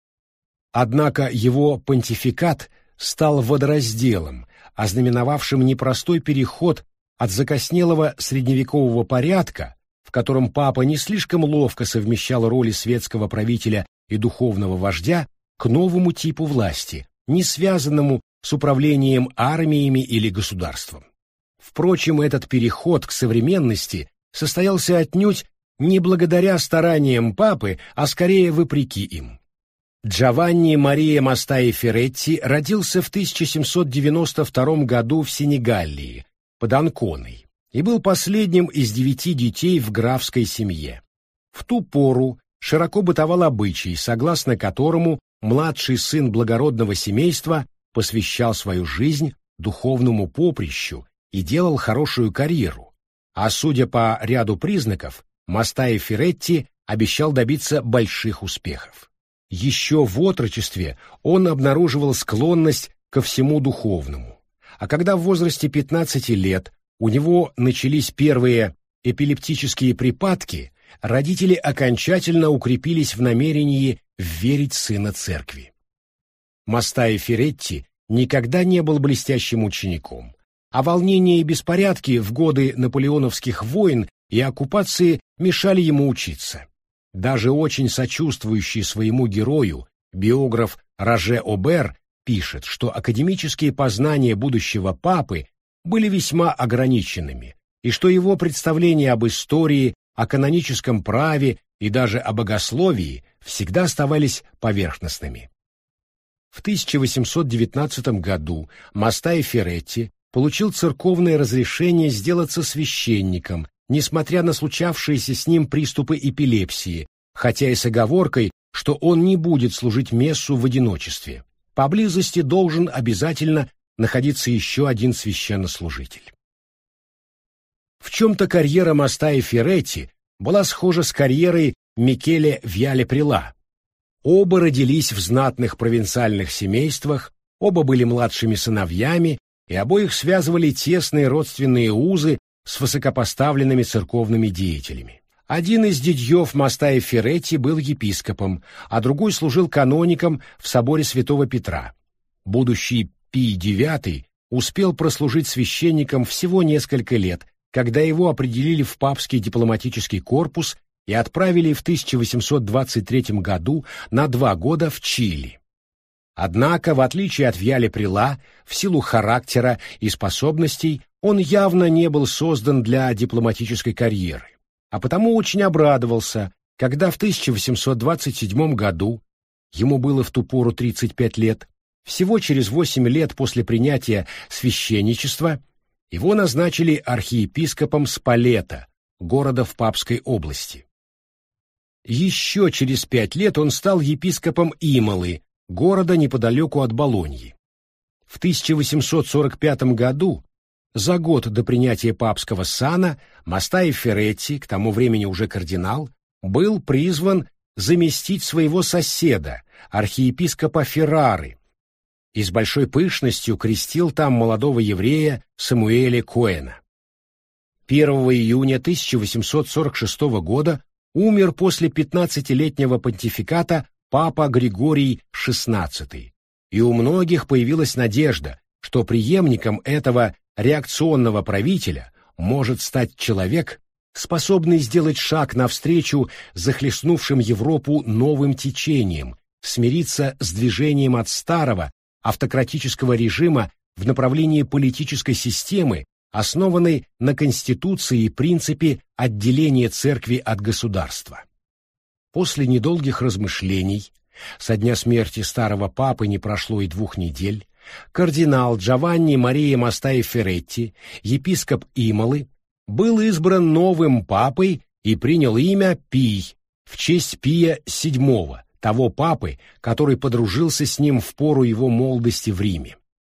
Однако его понтификат стал водоразделом, ознаменовавшим непростой переход от закоснелого средневекового порядка, в котором папа не слишком ловко совмещал роли светского правителя и духовного вождя, к новому типу власти, не связанному с управлением армиями или государством. Впрочем, этот переход к современности состоялся отнюдь не благодаря стараниям папы, а скорее вопреки им. Джованни Мария Мастаи Феретти родился в тысяча семьсот девяносто втором году в Сенегалии, под Анконой, и был последним из девяти детей в графской семье. В ту пору широко бытовал обычай, согласно которому младший сын благородного семейства посвящал свою жизнь духовному поприщу и делал хорошую карьеру, а судя по ряду признаков, Мастаи Феретти обещал добиться больших успехов. Еще в отрочестве он обнаруживал склонность ко всему духовному, а когда в возрасте пятнадцати лет у него начались первые эпилептические припадки, родители окончательно укрепились в намерении вверить сына церкви. Мастаи Феретти никогда не был блестящим учеником, а волнения и беспорядки в годы наполеоновских войн и оккупации мешали ему учиться. Даже очень сочувствующий своему герою биограф Роже Обер пишет, что академические познания будущего папы были весьма ограниченными, и что его представления об истории, о каноническом праве и даже о богословии всегда оставались поверхностными. В тысяча восемьсот девятнадцатом году Мастаи Феретти получил церковное разрешение сделаться священником, несмотря на случавшиеся с ним приступы эпилепсии, хотя и с оговоркой, что он не будет служить мессу в одиночестве. Поблизости должен обязательно находиться еще один священнослужитель. В чем-то карьера Мастаи Феретти была схожа с карьерой Микеле Вьяле-Прила. Оба родились в знатных провинциальных семействах, оба были младшими сыновьями, и обоих связывали тесные родственные узы с высокопоставленными церковными деятелями. Один из дядьев Мастаи Феретти был епископом, а другой служил каноником в соборе Святого Петра. Будущий Пий девятый успел прослужить священником всего несколько лет, когда его определили в папский дипломатический корпус и отправили в тысяча восемьсот двадцать третьем году на два года в Чили. Однако, в отличие от Вьяле-Прила, в силу характера и способностей, он явно не был создан для дипломатической карьеры, а потому очень обрадовался, когда в тысяча восемьсот двадцать седьмом году, ему было в ту пору тридцать пять лет, всего через восемь лет после принятия священничества, его назначили архиепископом Спалетто, города в Папской области. Еще через пять лет он стал епископом Имолы, города неподалеку от Болоньи. В тысяча восемьсот сорок пятом году, за год до принятия папского сана, Мастаи Феретти, к тому времени уже кардинал, был призван заместить своего соседа, архиепископа Феррары, и с большой пышностью крестил там молодого еврея Самуэля Коэна. первого июня тысяча восемьсот сорок шестого года умер после пятнадцатилетнего понтификата папа Григорий шестнадцатый, и у многих появилась надежда, что преемником этого реакционного правителя может стать человек, способный сделать шаг навстречу захлестнувшим Европу новым течением, смириться с движением от старого автократического режима в направлении политической системы, основанной на Конституции и принципе отделения церкви от государства. После недолгих размышлений, со дня смерти старого папы не прошло и двух недель, кардинал Джованни Мария Мастаи Ферретти, епископ Имолы, был избран новым папой и принял имя Пий в честь Пия седьмого, того папы, который подружился с ним в пору его молодости в Риме.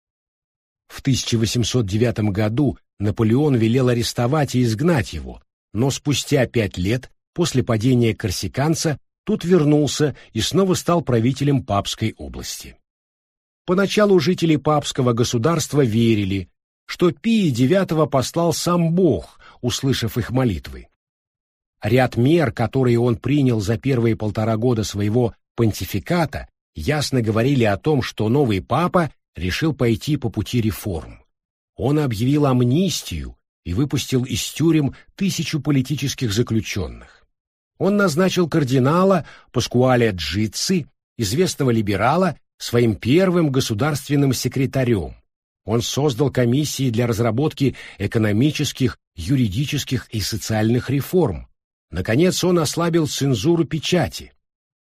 В тысяча восемьсот девятом году Наполеон велел арестовать и изгнать его, но спустя пять лет, после падения корсиканца, тот вернулся и снова стал правителем Папской области. Поначалу жители Папского государства верили, что Пия девятого послал сам Бог, услышав их молитвы. Ряд мер, которые он принял за первые полтора года своего понтификата, ясно говорили о том, что новый папа решил пойти по пути реформ. Он объявил амнистию и выпустил из тюрем тысячу политических заключенных. Он назначил кардинала Паскуале Джицци, известного либерала, своим первым государственным секретарем. Он создал комиссии для разработки экономических, юридических и социальных реформ. Наконец, он ослабил цензуру печати.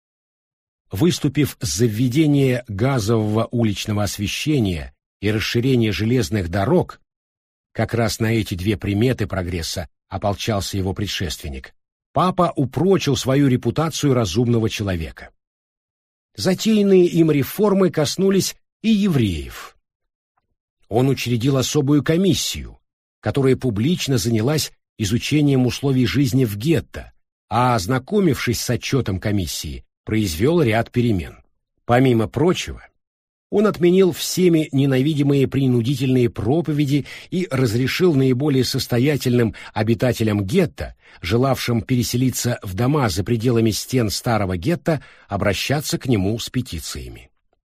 Выступив за введение газового уличного освещения и расширение железных дорог, как раз на эти две приметы прогресса ополчался его предшественник, папа упрочил свою репутацию разумного человека. Затеянные им реформы коснулись и евреев. Он учредил особую комиссию, которая публично занялась изучением условий жизни в гетто, а, ознакомившись с отчетом комиссии, произвел ряд перемен. Помимо прочего, он отменил всеми ненавидимые принудительные проповеди и разрешил наиболее состоятельным обитателям гетто, желавшим переселиться в дома за пределами стен старого гетто, обращаться к нему с петициями.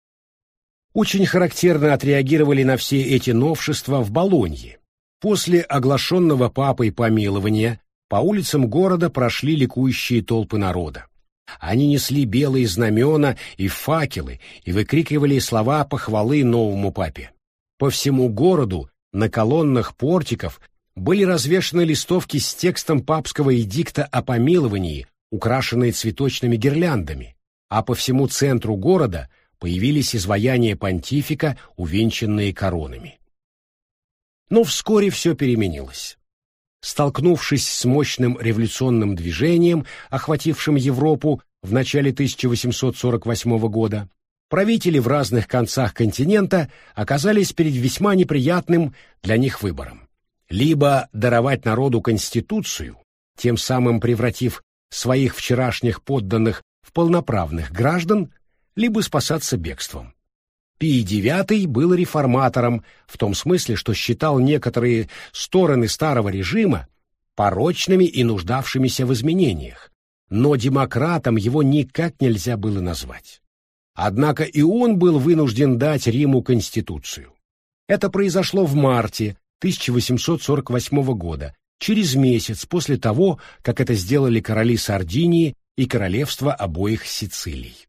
Очень характерно отреагировали на все эти новшества в Болонье. После оглашенного папой помилования по улицам города прошли ликующие толпы народа. Они несли белые знамена и факелы и выкрикивали слова похвалы новому папе. По всему городу на колоннах портиков были развешаны листовки с текстом папского эдикта о помиловании, украшенные цветочными гирляндами, а по всему центру города появились изваяния понтифика, увенчанные коронами. Но вскоре все переменилось. Столкнувшись с мощным революционным движением, охватившим Европу в начале тысяча восемьсот сорок восьмого года, правители в разных концах континента оказались перед весьма неприятным для них выбором. Либо даровать народу конституцию, тем самым превратив своих вчерашних подданных в полноправных граждан, либо спасаться бегством. Пий девятый был реформатором в том смысле, что считал некоторые стороны старого режима порочными и нуждавшимися в изменениях, но демократом его никак нельзя было назвать. Однако и он был вынужден дать Риму конституцию. Это произошло в марте тысяча восемьсот сорок восьмого года, через месяц после того, как это сделали короли Сардинии и королевства обоих Сицилий.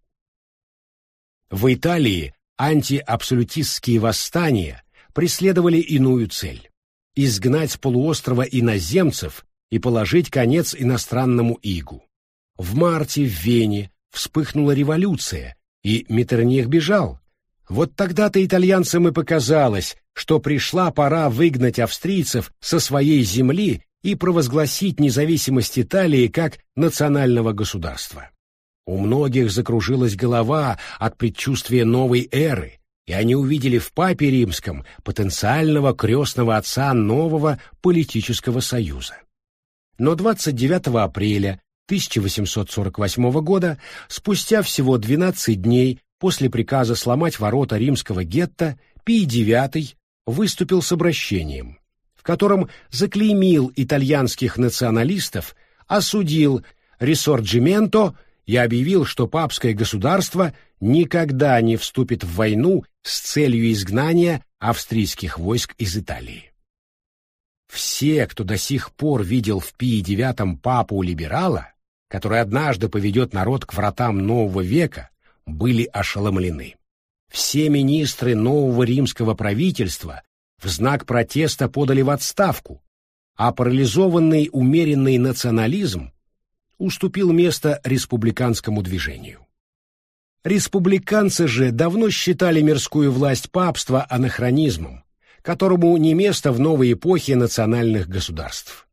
В Италии антиабсолютистские восстания преследовали иную цель – изгнать с полуострова иноземцев и положить конец иностранному игу. В марте в Вене вспыхнула революция, и Меттерних бежал. Вот тогда-то итальянцам и показалось, что пришла пора выгнать австрийцев со своей земли и провозгласить независимость Италии как национального государства. У многих закружилась голова от предчувствия новой эры, и они увидели в папе римском потенциального крестного отца нового политического союза. Но двадцать девятого апреля тысяча восемьсот сорок восьмого года, спустя всего двенадцать дней после приказа сломать ворота римского гетто, Пий девятый выступил с обращением, в котором заклеймил итальянских националистов, осудил рисорджименто и объявил, что папское государство никогда не вступит в войну с целью изгнания австрийских войск из Италии. Все, кто до сих пор видел в Пии девятом папу-либерала, который однажды поведет народ к вратам нового века, были ошеломлены. Все министры нового римского правительства в знак протеста подали в отставку, а парализованный умеренный национализм уступил место республиканскому движению. Республиканцы же давно считали мирскую власть папства анахронизмом, которому не место в новой эпохе национальных государств.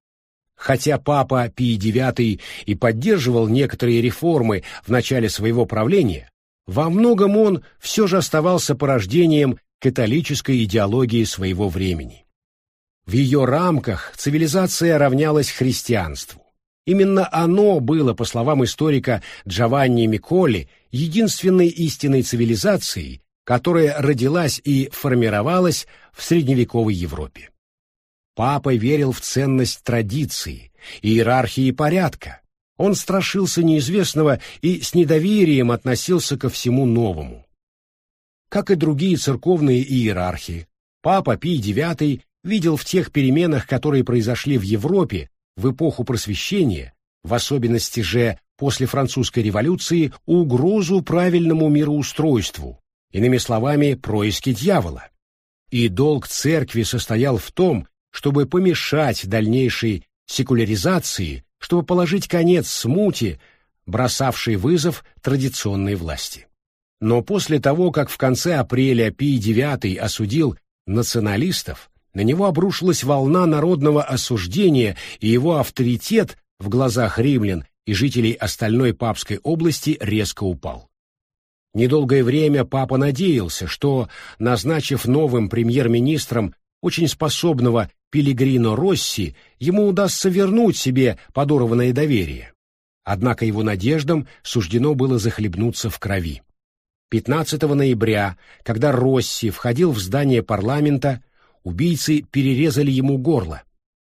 Хотя папа Пий девятый и поддерживал некоторые реформы в начале своего правления, во многом он все же оставался порождением католической идеологии своего времени. В ее рамках цивилизация равнялась христианству. Именно оно было, по словам историка Джованни Миколи, единственной истинной цивилизацией, которая родилась и формировалась в средневековой Европе. Папа верил в ценность традиции, иерархии и порядка. Он страшился неизвестного и с недоверием относился ко всему новому. Как и другие церковные иерархи, папа Пий девятый видел в тех переменах, которые произошли в Европе в эпоху Просвещения, в особенности же после Французской революции, угрозу правильному мироустройству, иными словами, происки дьявола. И долг церкви состоял в том, чтобы помешать дальнейшей секуляризации, чтобы положить конец смуте, бросавшей вызов традиционной власти. Но после того, как в конце апреля Пий девятый осудил националистов, на него обрушилась волна народного осуждения, и его авторитет в глазах римлян и жителей остальной папской области резко упал. Недолгое время папа надеялся, что, назначив новым премьер-министром очень способного Пеллегрино Росси, ему удастся вернуть себе подорванное доверие. Однако его надеждам суждено было захлебнуться в крови. пятнадцатого ноября, когда Росси входил в здание парламента, убийцы перерезали ему горло.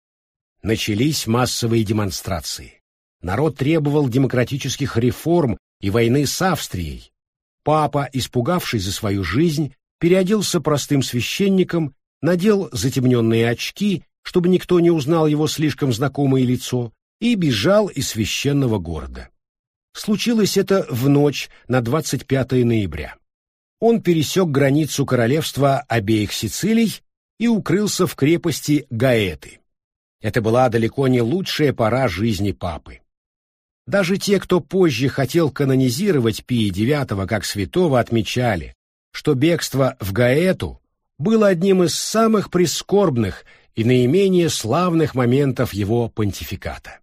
Начались массовые демонстрации. Народ требовал демократических реформ и войны с Австрией. Папа, испугавшись за свою жизнь, переоделся простым священником, надел затемненные очки, чтобы никто не узнал его слишком знакомое лицо, и бежал из священного города. Случилось это в ночь на двадцать пятое ноября. Он пересек границу королевства обеих Сицилий и укрылся в крепости Гаэты. Это была далеко не лучшая пора жизни папы. Даже те, кто позже хотел канонизировать Пия девятого как святого, отмечали, что бегство в Гаэту было одним из самых прискорбных и наименее славных моментов его понтификата.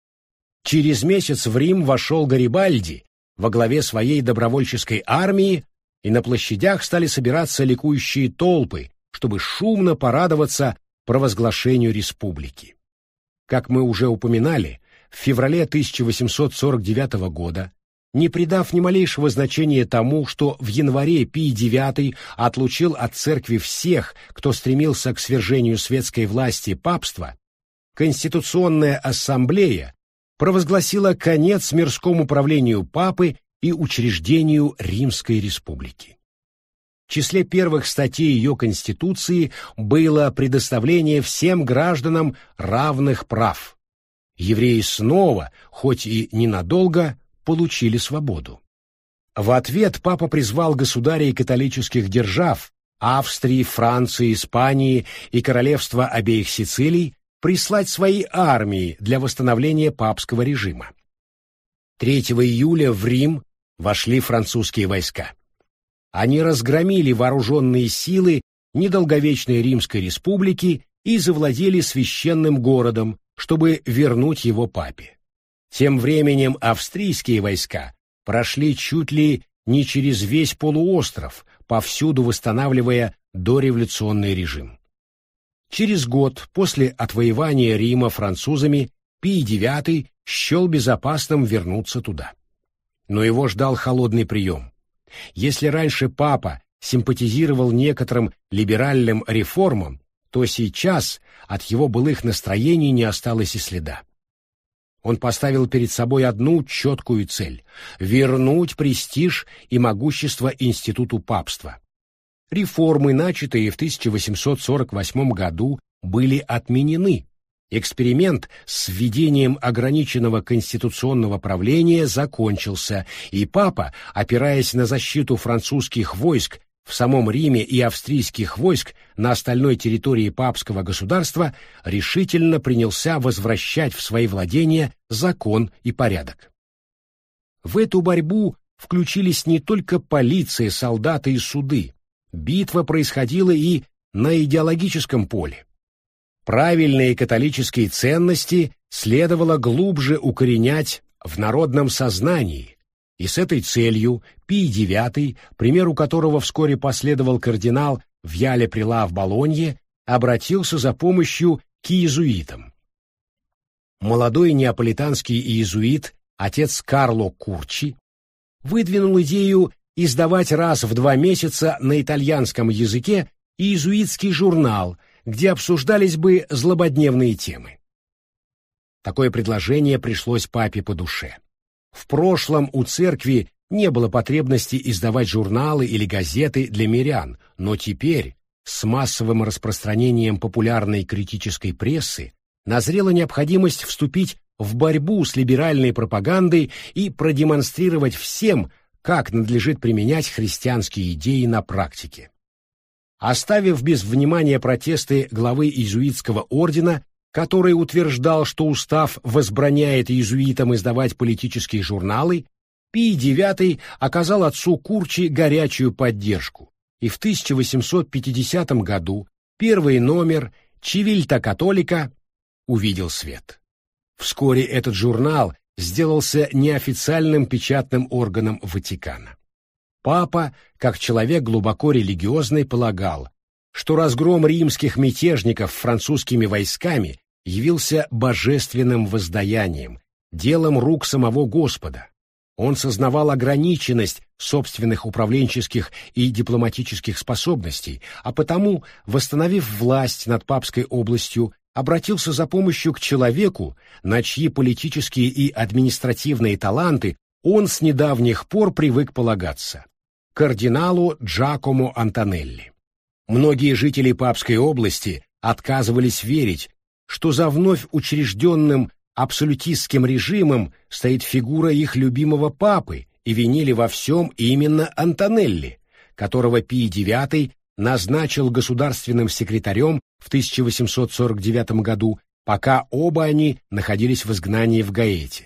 Через месяц в Рим вошел Гарибальди во главе своей добровольческой армии, и на площадях стали собираться ликующие толпы, чтобы шумно порадоваться провозглашению республики. Как мы уже упоминали, в феврале тысяча восемьсот сорок девятого года, не придав ни малейшего значения тому, что в январе Пий девятый отлучил от церкви всех, кто стремился к свержению светской власти папства, Конституционная ассамблея провозгласила конец мирскому правлению папы и учреждению Римской республики. В числе первых статей ее Конституции было предоставление всем гражданам равных прав. Евреи снова, хоть и ненадолго, получили свободу. В ответ папа призвал государей католических держав Австрии, Франции, Испании и королевства обеих Сицилий прислать свои армии для восстановления папского режима. третьего июля в Рим вошли французские войска. Они разгромили вооруженные силы недолговечной Римской республики и завладели священным городом, чтобы вернуть его папе. Тем временем австрийские войска прошли чуть ли не через весь полуостров, повсюду восстанавливая дореволюционный режим. Через год после отвоевания Рима французами Пий девятый счел безопасным вернуться туда. Но его ждал холодный прием. Если раньше папа симпатизировал некоторым либеральным реформам, то сейчас от его былых настроений не осталось и следа. Он поставил перед собой одну четкую цель – вернуть престиж и могущество институту папства. Реформы, начатые в тысяча восемьсот сорок восьмом году, были отменены. Эксперимент с введением ограниченного конституционного правления закончился, и папа, опираясь на защиту французских войск в самом Риме и австрийских войск на остальной территории папского государства, решительно принялся возвращать в свои владения закон и порядок. В эту борьбу включились не только полиция, солдаты и суды. Битва происходила и на идеологическом поле. Правильные католические ценности следовало глубже укоренять в народном сознании, и с этой целью Пий девятый, примеру которого вскоре последовал кардинал Вьяле Прила в Болонье, обратился за помощью к иезуитам. Молодой неаполитанский иезуит, отец Карло Курчи, выдвинул идею издавать раз в два месяца на итальянском языке иезуитский журнал, где обсуждались бы злободневные темы. Такое предложение пришлось папе по душе. В прошлом у церкви не было потребности издавать журналы или газеты для мирян, но теперь, с массовым распространением популярной критической прессы, назрела необходимость вступить в борьбу с либеральной пропагандой и продемонстрировать всем, как надлежит применять христианские идеи на практике. Оставив без внимания протесты главы иезуитского ордена, который утверждал, что устав возбраняет иезуитам издавать политические журналы, Пий девятый оказал отцу Курчи горячую поддержку, и в тысяча восемьсот пятидесятом году первый номер «Чивильта Католика» увидел свет. Вскоре этот журнал сделался неофициальным печатным органом Ватикана. Папа, как человек глубоко религиозный, полагал, что разгром римских мятежников французскими войсками явился божественным воздаянием, делом рук самого Господа. Он сознавал ограниченность собственных управленческих и дипломатических способностей, а потому, восстановив власть над папской областью, обратился за помощью к человеку, на чьи политические и административные таланты он с недавних пор привык полагаться – кардиналу Джакомо Антонелли. Многие жители Папской области отказывались верить, что за вновь учрежденным абсолютистским режимом стоит фигура их любимого папы, и винили во всем именно Антонелли, которого Пий девятый назначил государственным секретарем в тысяча восемьсот сорок девятом году, пока оба они находились в изгнании в Гаэте.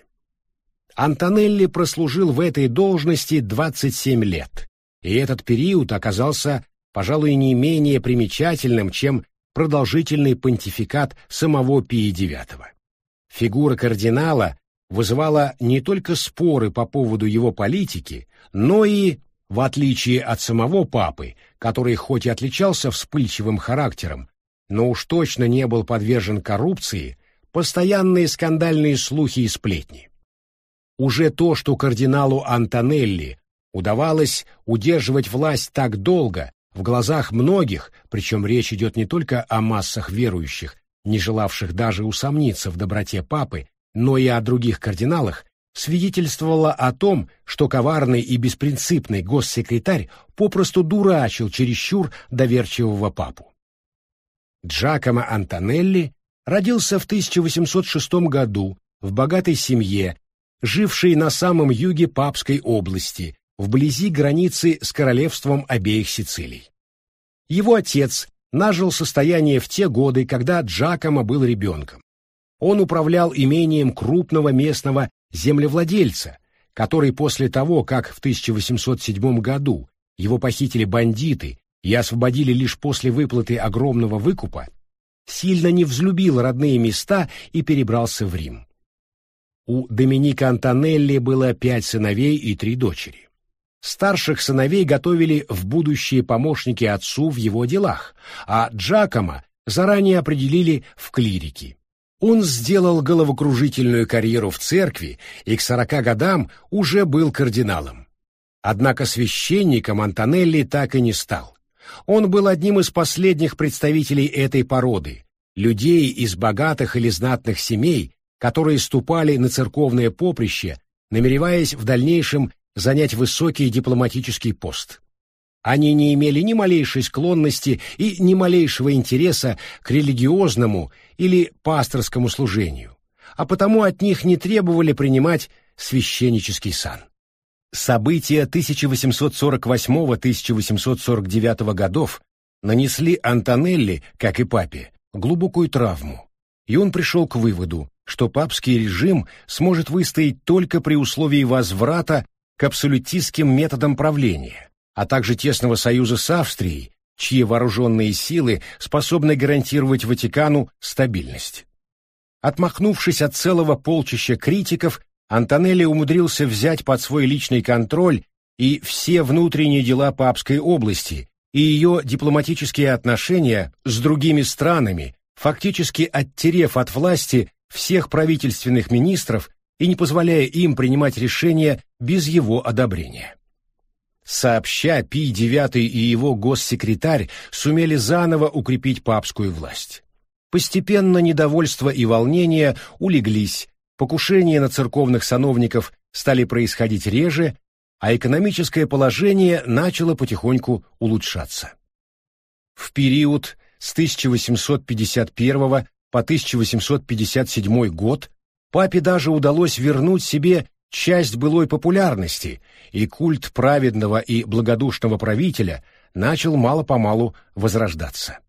Антонелли прослужил в этой должности двадцать семь лет, и этот период оказался, пожалуй, не менее примечательным, чем продолжительный понтификат самого Пия девятого. Фигура кардинала вызывала не только споры по поводу его политики, но и, в отличие от самого папы, который хоть и отличался вспыльчивым характером, но уж точно не был подвержен коррупции, постоянные скандальные слухи и сплетни. Уже то, что кардиналу Антонелли удавалось удерживать власть так долго, в глазах многих, причем речь идет не только о массах верующих, не желавших даже усомниться в доброте папы, но и о других кардиналах, свидетельствовало о том, что коварный и беспринципный госсекретарь попросту дурачил чересчур доверчивого папу. Джакомо Антонелли родился в тысяча восемьсот шестом году в богатой семье, жившей на самом юге Папской области, вблизи границы с королевством обеих Сицилий. Его отец нажил состояние в те годы, когда Джакомо был ребенком. Он управлял имением крупного местного землевладельца, который после того, как в тысяча восемьсот седьмом году его похитили бандиты и освободили лишь после выплаты огромного выкупа, сильно не взлюбил родные места и перебрался в Рим. У Доминика Антонелли было пять сыновей и три дочери. Старших сыновей готовили в будущие помощники отцу в его делах, а Джакомо заранее определили в клирики. Он сделал головокружительную карьеру в церкви и к сорока годам уже был кардиналом. Однако священником Антонелли так и не стал. Он был одним из последних представителей этой породы, людей из богатых или знатных семей, которые ступали на церковное поприще, намереваясь в дальнейшем занять высокий дипломатический пост. Они не имели ни малейшей склонности и ни малейшего интереса к религиозному или пасторскому служению, а потому от них не требовали принимать священнический сан. События тысяча восемьсот сорок восьмого — тысяча восемьсот сорок девятого годов нанесли Антонелли, как и папе, глубокую травму, и он пришел к выводу, что папский режим сможет выстоять только при условии возврата к абсолютистским методам правления, а также тесного союза с Австрией, чьи вооруженные силы способны гарантировать Ватикану стабильность. Отмахнувшись от целого полчища критиков, Антонелли умудрился взять под свой личный контроль и все внутренние дела Папской области, и ее дипломатические отношения с другими странами, фактически оттерев от власти всех правительственных министров и не позволяя им принимать решения без его одобрения. Сообща, Пий девятый и его госсекретарь сумели заново укрепить папскую власть. Постепенно недовольство и волнения улеглись, покушения на церковных сановников стали происходить реже, а экономическое положение начало потихоньку улучшаться. В период с тысяча восемьсот пятьдесят первого по тысяча восемьсот пятьдесят седьмой год папе даже удалось вернуть себе часть былой популярности, и культ праведного и благодушного правителя начал мало-помалу возрождаться.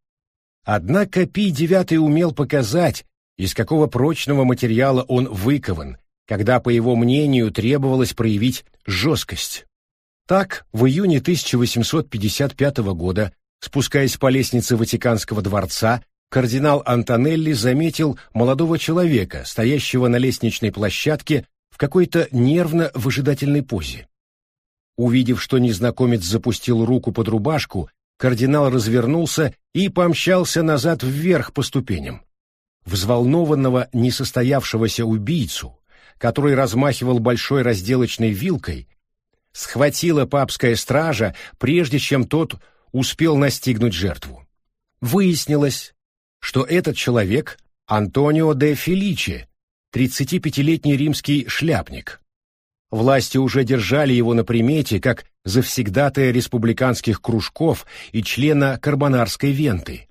Однако Пий девятый умел показать, из какого прочного материала он выкован, когда, по его мнению, требовалось проявить жесткость. Так, в июне тысяча восемьсот пятьдесят пятого года, спускаясь по лестнице Ватиканского дворца, кардинал Антонелли заметил молодого человека, стоящего на лестничной площадке в какой-то нервно-выжидательной позе. Увидев, что незнакомец запустил руку под рубашку, кардинал развернулся и помчался назад вверх по ступеням. Взволнованного несостоявшегося убийцу, который размахивал большой разделочной вилкой, схватила папская стража, прежде чем тот успел настигнуть жертву. Выяснилось, что этот человек — Антонио де Феличе, тридцатипятилетний римский шляпник. Власти уже держали его на примете как завсегдатая республиканских кружков и члена Карбонарской венты.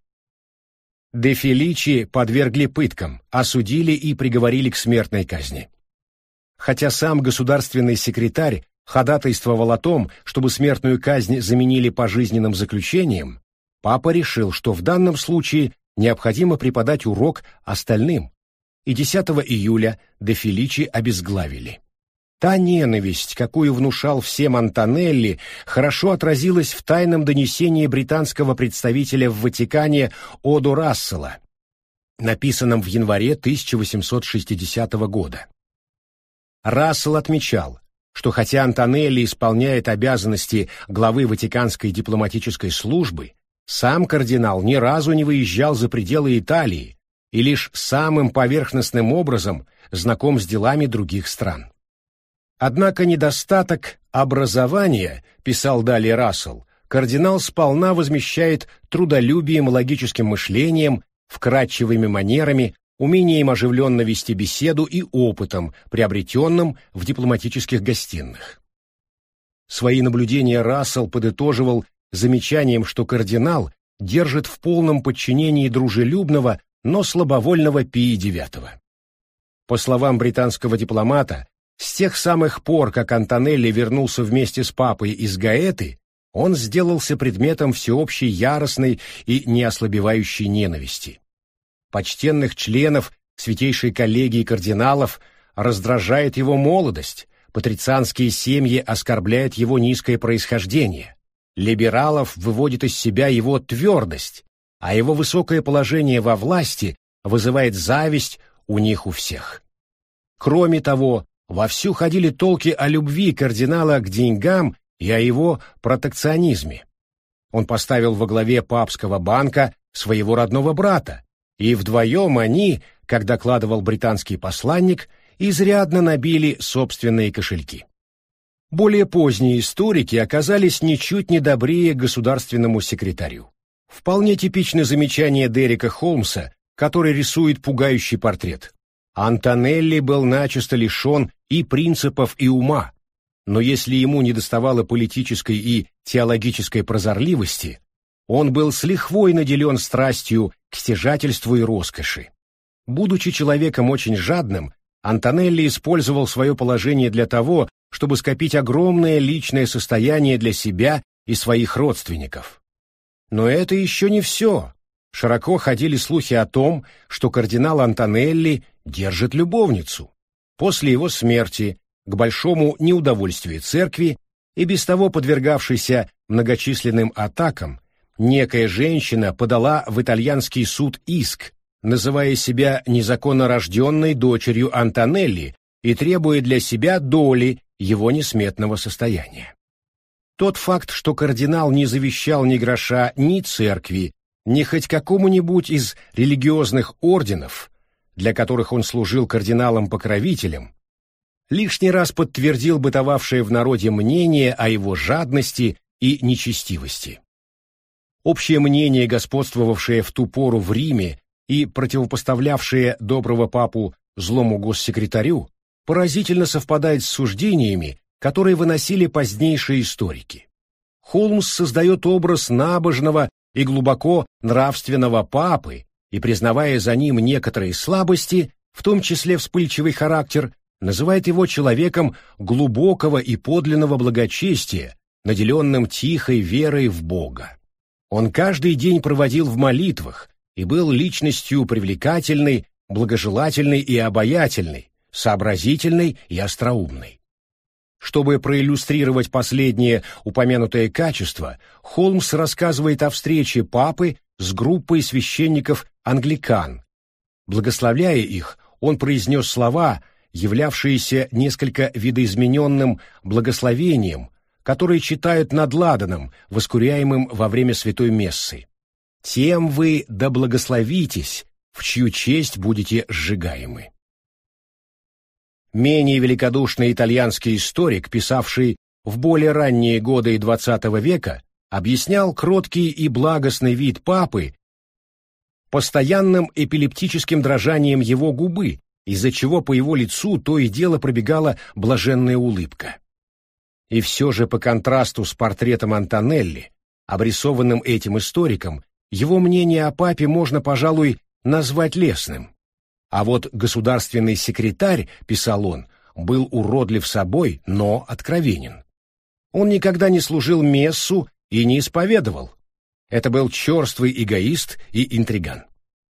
Де Феличи подвергли пыткам, осудили и приговорили к смертной казни. Хотя сам государственный секретарь ходатайствовал о том, чтобы смертную казнь заменили пожизненным заключением, папа решил, что в данном случае необходимо преподать урок остальным, и десятого июля де Феличи обезглавили. Та ненависть, какую внушал всем Антонелли, хорошо отразилась в тайном донесении британского представителя в Ватикане Одо Рассела, написанном в январе тысяча восемьсот шестидесятого года. Рассел отмечал, что хотя Антонелли исполняет обязанности главы Ватиканской дипломатической службы, сам кардинал ни разу не выезжал за пределы Италии и лишь самым поверхностным образом знаком с делами других стран. Однако недостаток образования, писал далее Рассел, кардинал сполна возмещает трудолюбием, логическим мышлением, вкрадчивыми манерами, умением оживленно вести беседу и опытом, приобретенным в дипломатических гостиных. Свои наблюдения Рассел подытоживал замечанием, что кардинал держит в полном подчинении дружелюбного, но слабовольного Пия девятого. По словам британского дипломата, с тех самых пор, как Антонелли вернулся вместе с папой из Гаэты, он сделался предметом всеобщей яростной и неослабевающей ненависти. Почтенных членов святейшей коллегии кардиналов раздражает его молодость, патрицианские семьи оскорбляют его низкое происхождение, либералов выводит из себя его твердость, а его высокое положение во власти вызывает зависть у них у всех. Кроме того, вовсю ходили толки о любви кардинала к деньгам и о его протекционизме. Он поставил во главе папского банка своего родного брата, и вдвоем они, как докладывал британский посланник, изрядно набили собственные кошельки. Более поздние историки оказались ничуть не добрее государственному секретарю. Вполне типично замечание Дерека Холмса, который рисует пугающий портрет. Антонелли был начисто лишен и принципов, и ума, но если ему недоставало политической и теологической прозорливости, он был с лихвой наделен страстью к стяжательству и роскоши. Будучи человеком очень жадным, Антонелли использовал свое положение для того, чтобы скопить огромное личное состояние для себя и своих родственников. Но это еще не все. Широко ходили слухи о том, что кардинал Антонелли держит любовницу. После его смерти, к большому неудовольствию церкви и без того подвергавшейся многочисленным атакам, некая женщина подала в итальянский суд иск, называя себя незаконно рожденной дочерью Антонелли и требуя для себя доли его несметного состояния. Тот факт, что кардинал не завещал ни гроша ни церкви, ни хоть какому-нибудь из религиозных орденов, для которых он служил кардиналом-покровителем, лишний раз подтвердил бытовавшее в народе мнение о его жадности и нечестивости. Общее мнение, господствовавшее в ту пору в Риме и противопоставлявшее доброго папу злому госсекретарю, поразительно совпадает с суждениями, которые выносили позднейшие историки. Холмс создает образ набожного и глубоко нравственного папы и, признавая за ним некоторые слабости, в том числе вспыльчивый характер, называет его человеком глубокого и подлинного благочестия, наделенным тихой верой в Бога. Он каждый день проводил в молитвах и был личностью привлекательной, благожелательной и обаятельной, сообразительной и остроумной. Чтобы проиллюстрировать последнее упомянутое качество, Холмс рассказывает о встрече папы с группой священников-англикан. Благословляя их, он произнес слова, являвшиеся несколько видоизмененным благословением, которые читают над ладаном, воскуряемым во время святой мессы. «Тем вы да благословитесь, в чью честь будете сжигаемы». Менее великодушный итальянский историк, писавший в более ранние годы двадцатого века, объяснял кроткий и благостный вид папы постоянным эпилептическим дрожанием его губы, из-за чего по его лицу то и дело пробегала блаженная улыбка. И все же по контрасту с портретом Антонелли, обрисованным этим историком, его мнение о папе можно, пожалуй, назвать лестным. А вот государственный секретарь, писал он, был уродлив собой, но откровенен. Он никогда не служил мессу и не исповедовал. Это был черствый эгоист и интриган.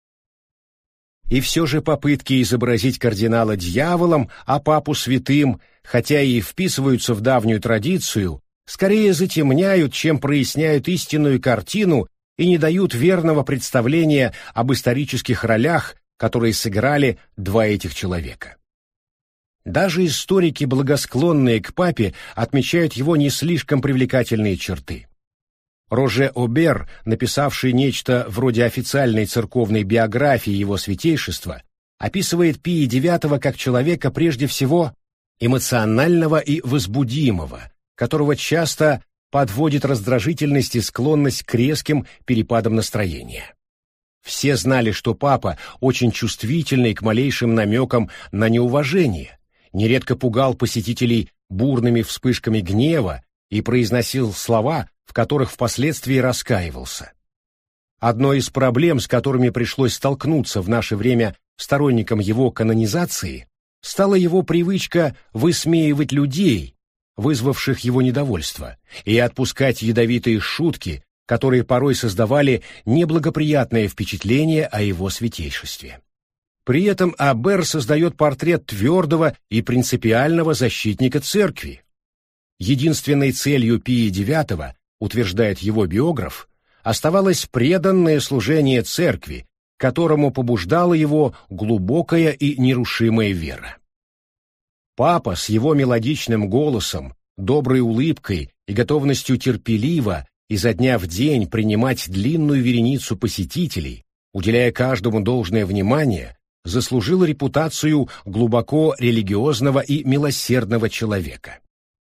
И все же попытки изобразить кардинала дьяволом, а папу святым, хотя и вписываются в давнюю традицию, скорее затемняют, чем проясняют истинную картину и не дают верного представления об исторических ролях, которые сыграли два этих человека. Даже историки, благосклонные к папе, отмечают его не слишком привлекательные черты. Роже Обер, написавший нечто вроде официальной церковной биографии его святейшества, описывает Пия девятого как человека прежде всего эмоционального и возбудимого, которого часто подводит раздражительность и склонность к резким перепадам настроения. Все знали, что папа очень чувствительный к малейшим намекам на неуважение, нередко пугал посетителей бурными вспышками гнева и произносил слова, в которых впоследствии раскаивался. Одной из проблем, с которыми пришлось столкнуться в наше время сторонникам его канонизации, стала его привычка высмеивать людей, вызвавших его недовольство, и отпускать ядовитые шутки, которые порой создавали неблагоприятное впечатление о его святейшестве. При этом Обер создает портрет твердого и принципиального защитника церкви. Единственной целью Пия девятого, утверждает его биограф, оставалось преданное служение церкви, к которому побуждала его глубокая и нерушимая вера. Папа с его мелодичным голосом, доброй улыбкой и готовностью терпеливо изо дня в день принимать длинную вереницу посетителей, уделяя каждому должное внимание, заслужил репутацию глубоко религиозного и милосердного человека.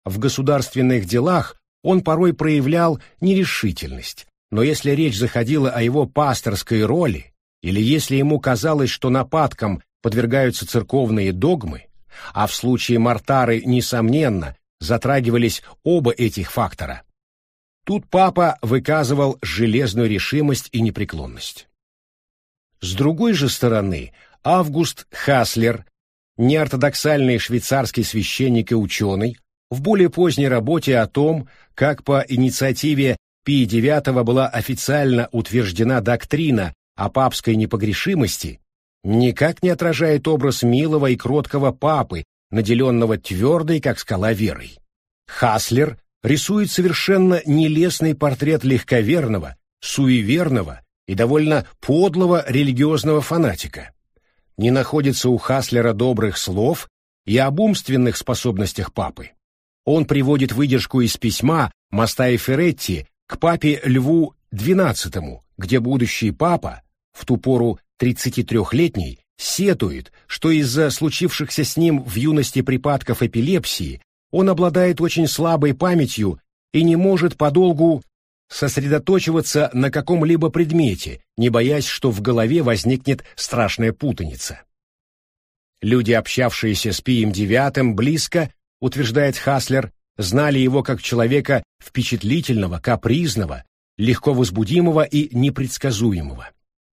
В государственных делах он порой проявлял нерешительность, но если речь заходила о его пасторской роли, или если ему казалось, что нападкам подвергаются церковные догмы, а в случае Мортары, несомненно, затрагивались оба этих фактора, тут папа выказывал железную решимость и непреклонность. С другой же стороны, Август Хаслер, неортодоксальный швейцарский священник и ученый, в более поздней работе о том, как по инициативе Пия девятого была официально утверждена доктрина о папской непогрешимости, никак не отражает образ милого и кроткого папы, наделенного твердой, как скала, верой. Хаслер рисует совершенно нелестный портрет легковерного, суеверного и довольно подлого религиозного фанатика. Не находится у Хаслера добрых слов и об умственных способностях папы. Он приводит выдержку из письма Мастаи Феретти к папе Льву двенадцатому, где будущий папа, в ту пору тридцатитрёхлетний, сетует, что из-за случившихся с ним в юности припадков эпилепсии он обладает очень слабой памятью и не может подолгу сосредоточиваться на каком-либо предмете, не боясь, что в голове возникнет страшная путаница. Люди, общавшиеся с Пием девятым близко, утверждает Хаслер, знали его как человека впечатлительного, капризного, легко возбудимого и непредсказуемого.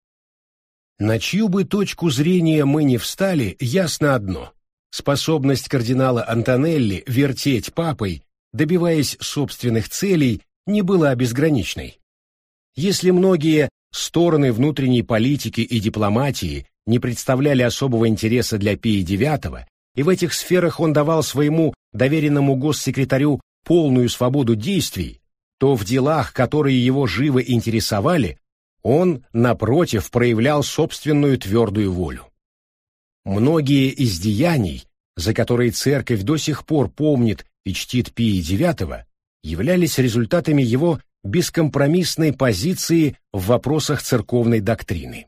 На чью бы точку зрения мы ни встали, ясно одно: способность кардинала Антонелли вертеть папой, добиваясь собственных целей, не была безграничной. Если многие стороны внутренней политики и дипломатии не представляли особого интереса для Пия девятого, и в этих сферах он давал своему доверенному госсекретарю полную свободу действий, то в делах, которые его живо интересовали, он, напротив, проявлял собственную твердую волю. Многие из деяний, за которые церковь до сих пор помнит и чтит Пия девятого, являлись результатами его бескомпромиссной позиции в вопросах церковной доктрины.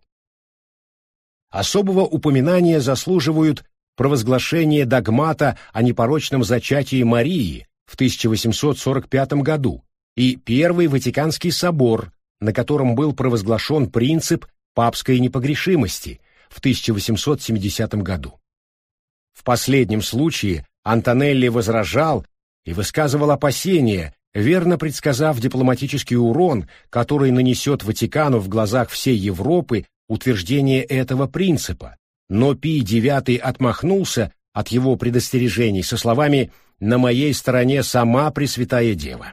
Особого упоминания заслуживают провозглашение догмата о непорочном зачатии Марии в тысяча восемьсот сорок пятом году и Первый Ватиканский собор, на котором был провозглашен принцип папской непогрешимости в тысяча восемьсот семидесятом году. В последнем случае Антонелли возражал и высказывал опасения, верно предсказав дипломатический урон, который нанесет Ватикану в глазах всей Европы утверждение этого принципа, но Пий девятый отмахнулся от его предостережений со словами «на моей стороне сама Пресвятая Дева».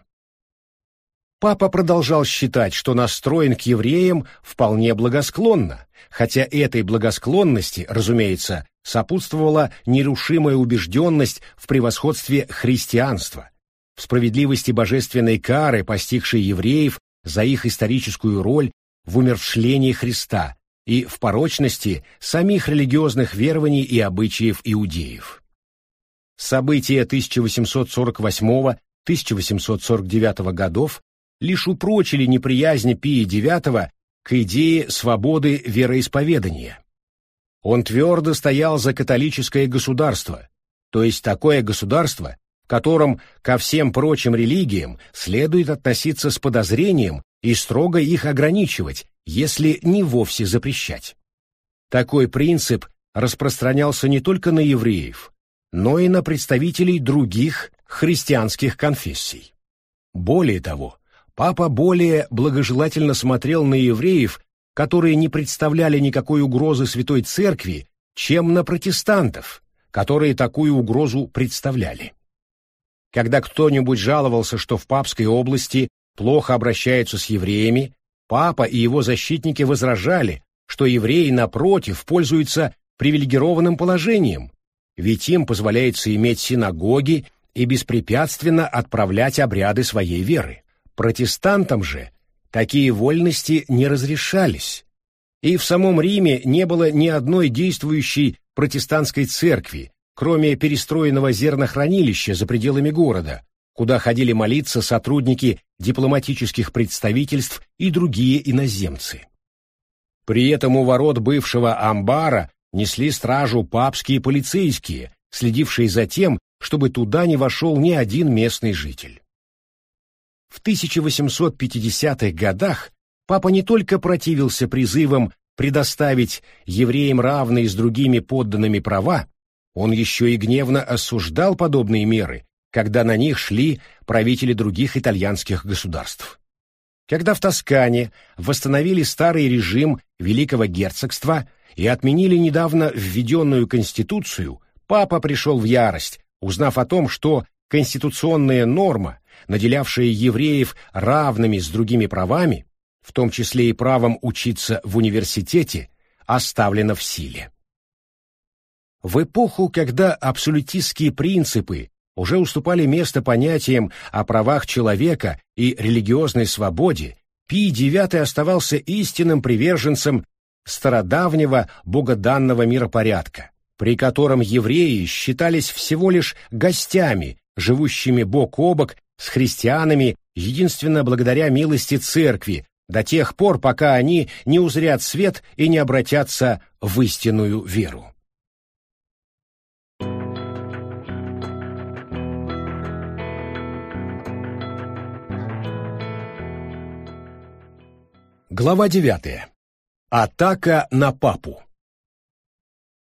Папа продолжал считать, что настроен к евреям вполне благосклонно, хотя этой благосклонности, разумеется, сопутствовала нерушимая убежденность в превосходстве христианства, в справедливости божественной кары, постигшей евреев за их историческую роль в умерщвлении Христа, и в порочности самих религиозных верований и обычаев иудеев. События тысяча восемьсот сорок восьмого — тысяча восемьсот сорок девятого годов лишь упрочили неприязнь Пия девятого к идее свободы вероисповедания. Он твердо стоял за католическое государство, то есть такое государство, в котором ко всем прочим религиям следует относиться с подозрением и строго их ограничивать, если не вовсе запрещать. Такой принцип распространялся не только на евреев, но и на представителей других христианских конфессий. Более того, папа более благожелательно смотрел на евреев, которые не представляли никакой угрозы Святой Церкви, чем на протестантов, которые такую угрозу представляли. Когда кто-нибудь жаловался, что в Папской области плохо обращаются с евреями, папа и его защитники возражали, что евреи, напротив, пользуются привилегированным положением, ведь им позволяется иметь синагоги и беспрепятственно отправлять обряды своей веры. Протестантам же такие вольности не разрешались, и в самом Риме не было ни одной действующей протестантской церкви, кроме перестроенного зернохранилища за пределами города, куда ходили молиться сотрудники дипломатических представительств и другие иноземцы. При этом у ворот бывшего амбара несли стражу папские полицейские, следившие за тем, чтобы туда не вошел ни один местный житель. В тысяча восемьсот пятидесятых годах папа не только противился призывам предоставить евреям равные с другими подданными права, он еще и гневно осуждал подобные меры, когда на них шли правители других итальянских государств. Когда в Тоскане восстановили старый режим Великого Герцогства и отменили недавно введенную конституцию, папа пришел в ярость, узнав о том, что конституционная норма, наделявшая евреев равными с другими правами, в том числе и правом учиться в университете, оставлена в силе. В эпоху, когда абсолютистские принципы уже уступали место понятиям о правах человека и религиозной свободе, Пий девятый оставался истинным приверженцем стародавнего богоданного миропорядка, при котором евреи считались всего лишь гостями, живущими бок о бок с христианами единственно благодаря милости церкви, до тех пор, пока они не узрят свет и не обратятся в истинную веру. Глава девятая. Атака на папу.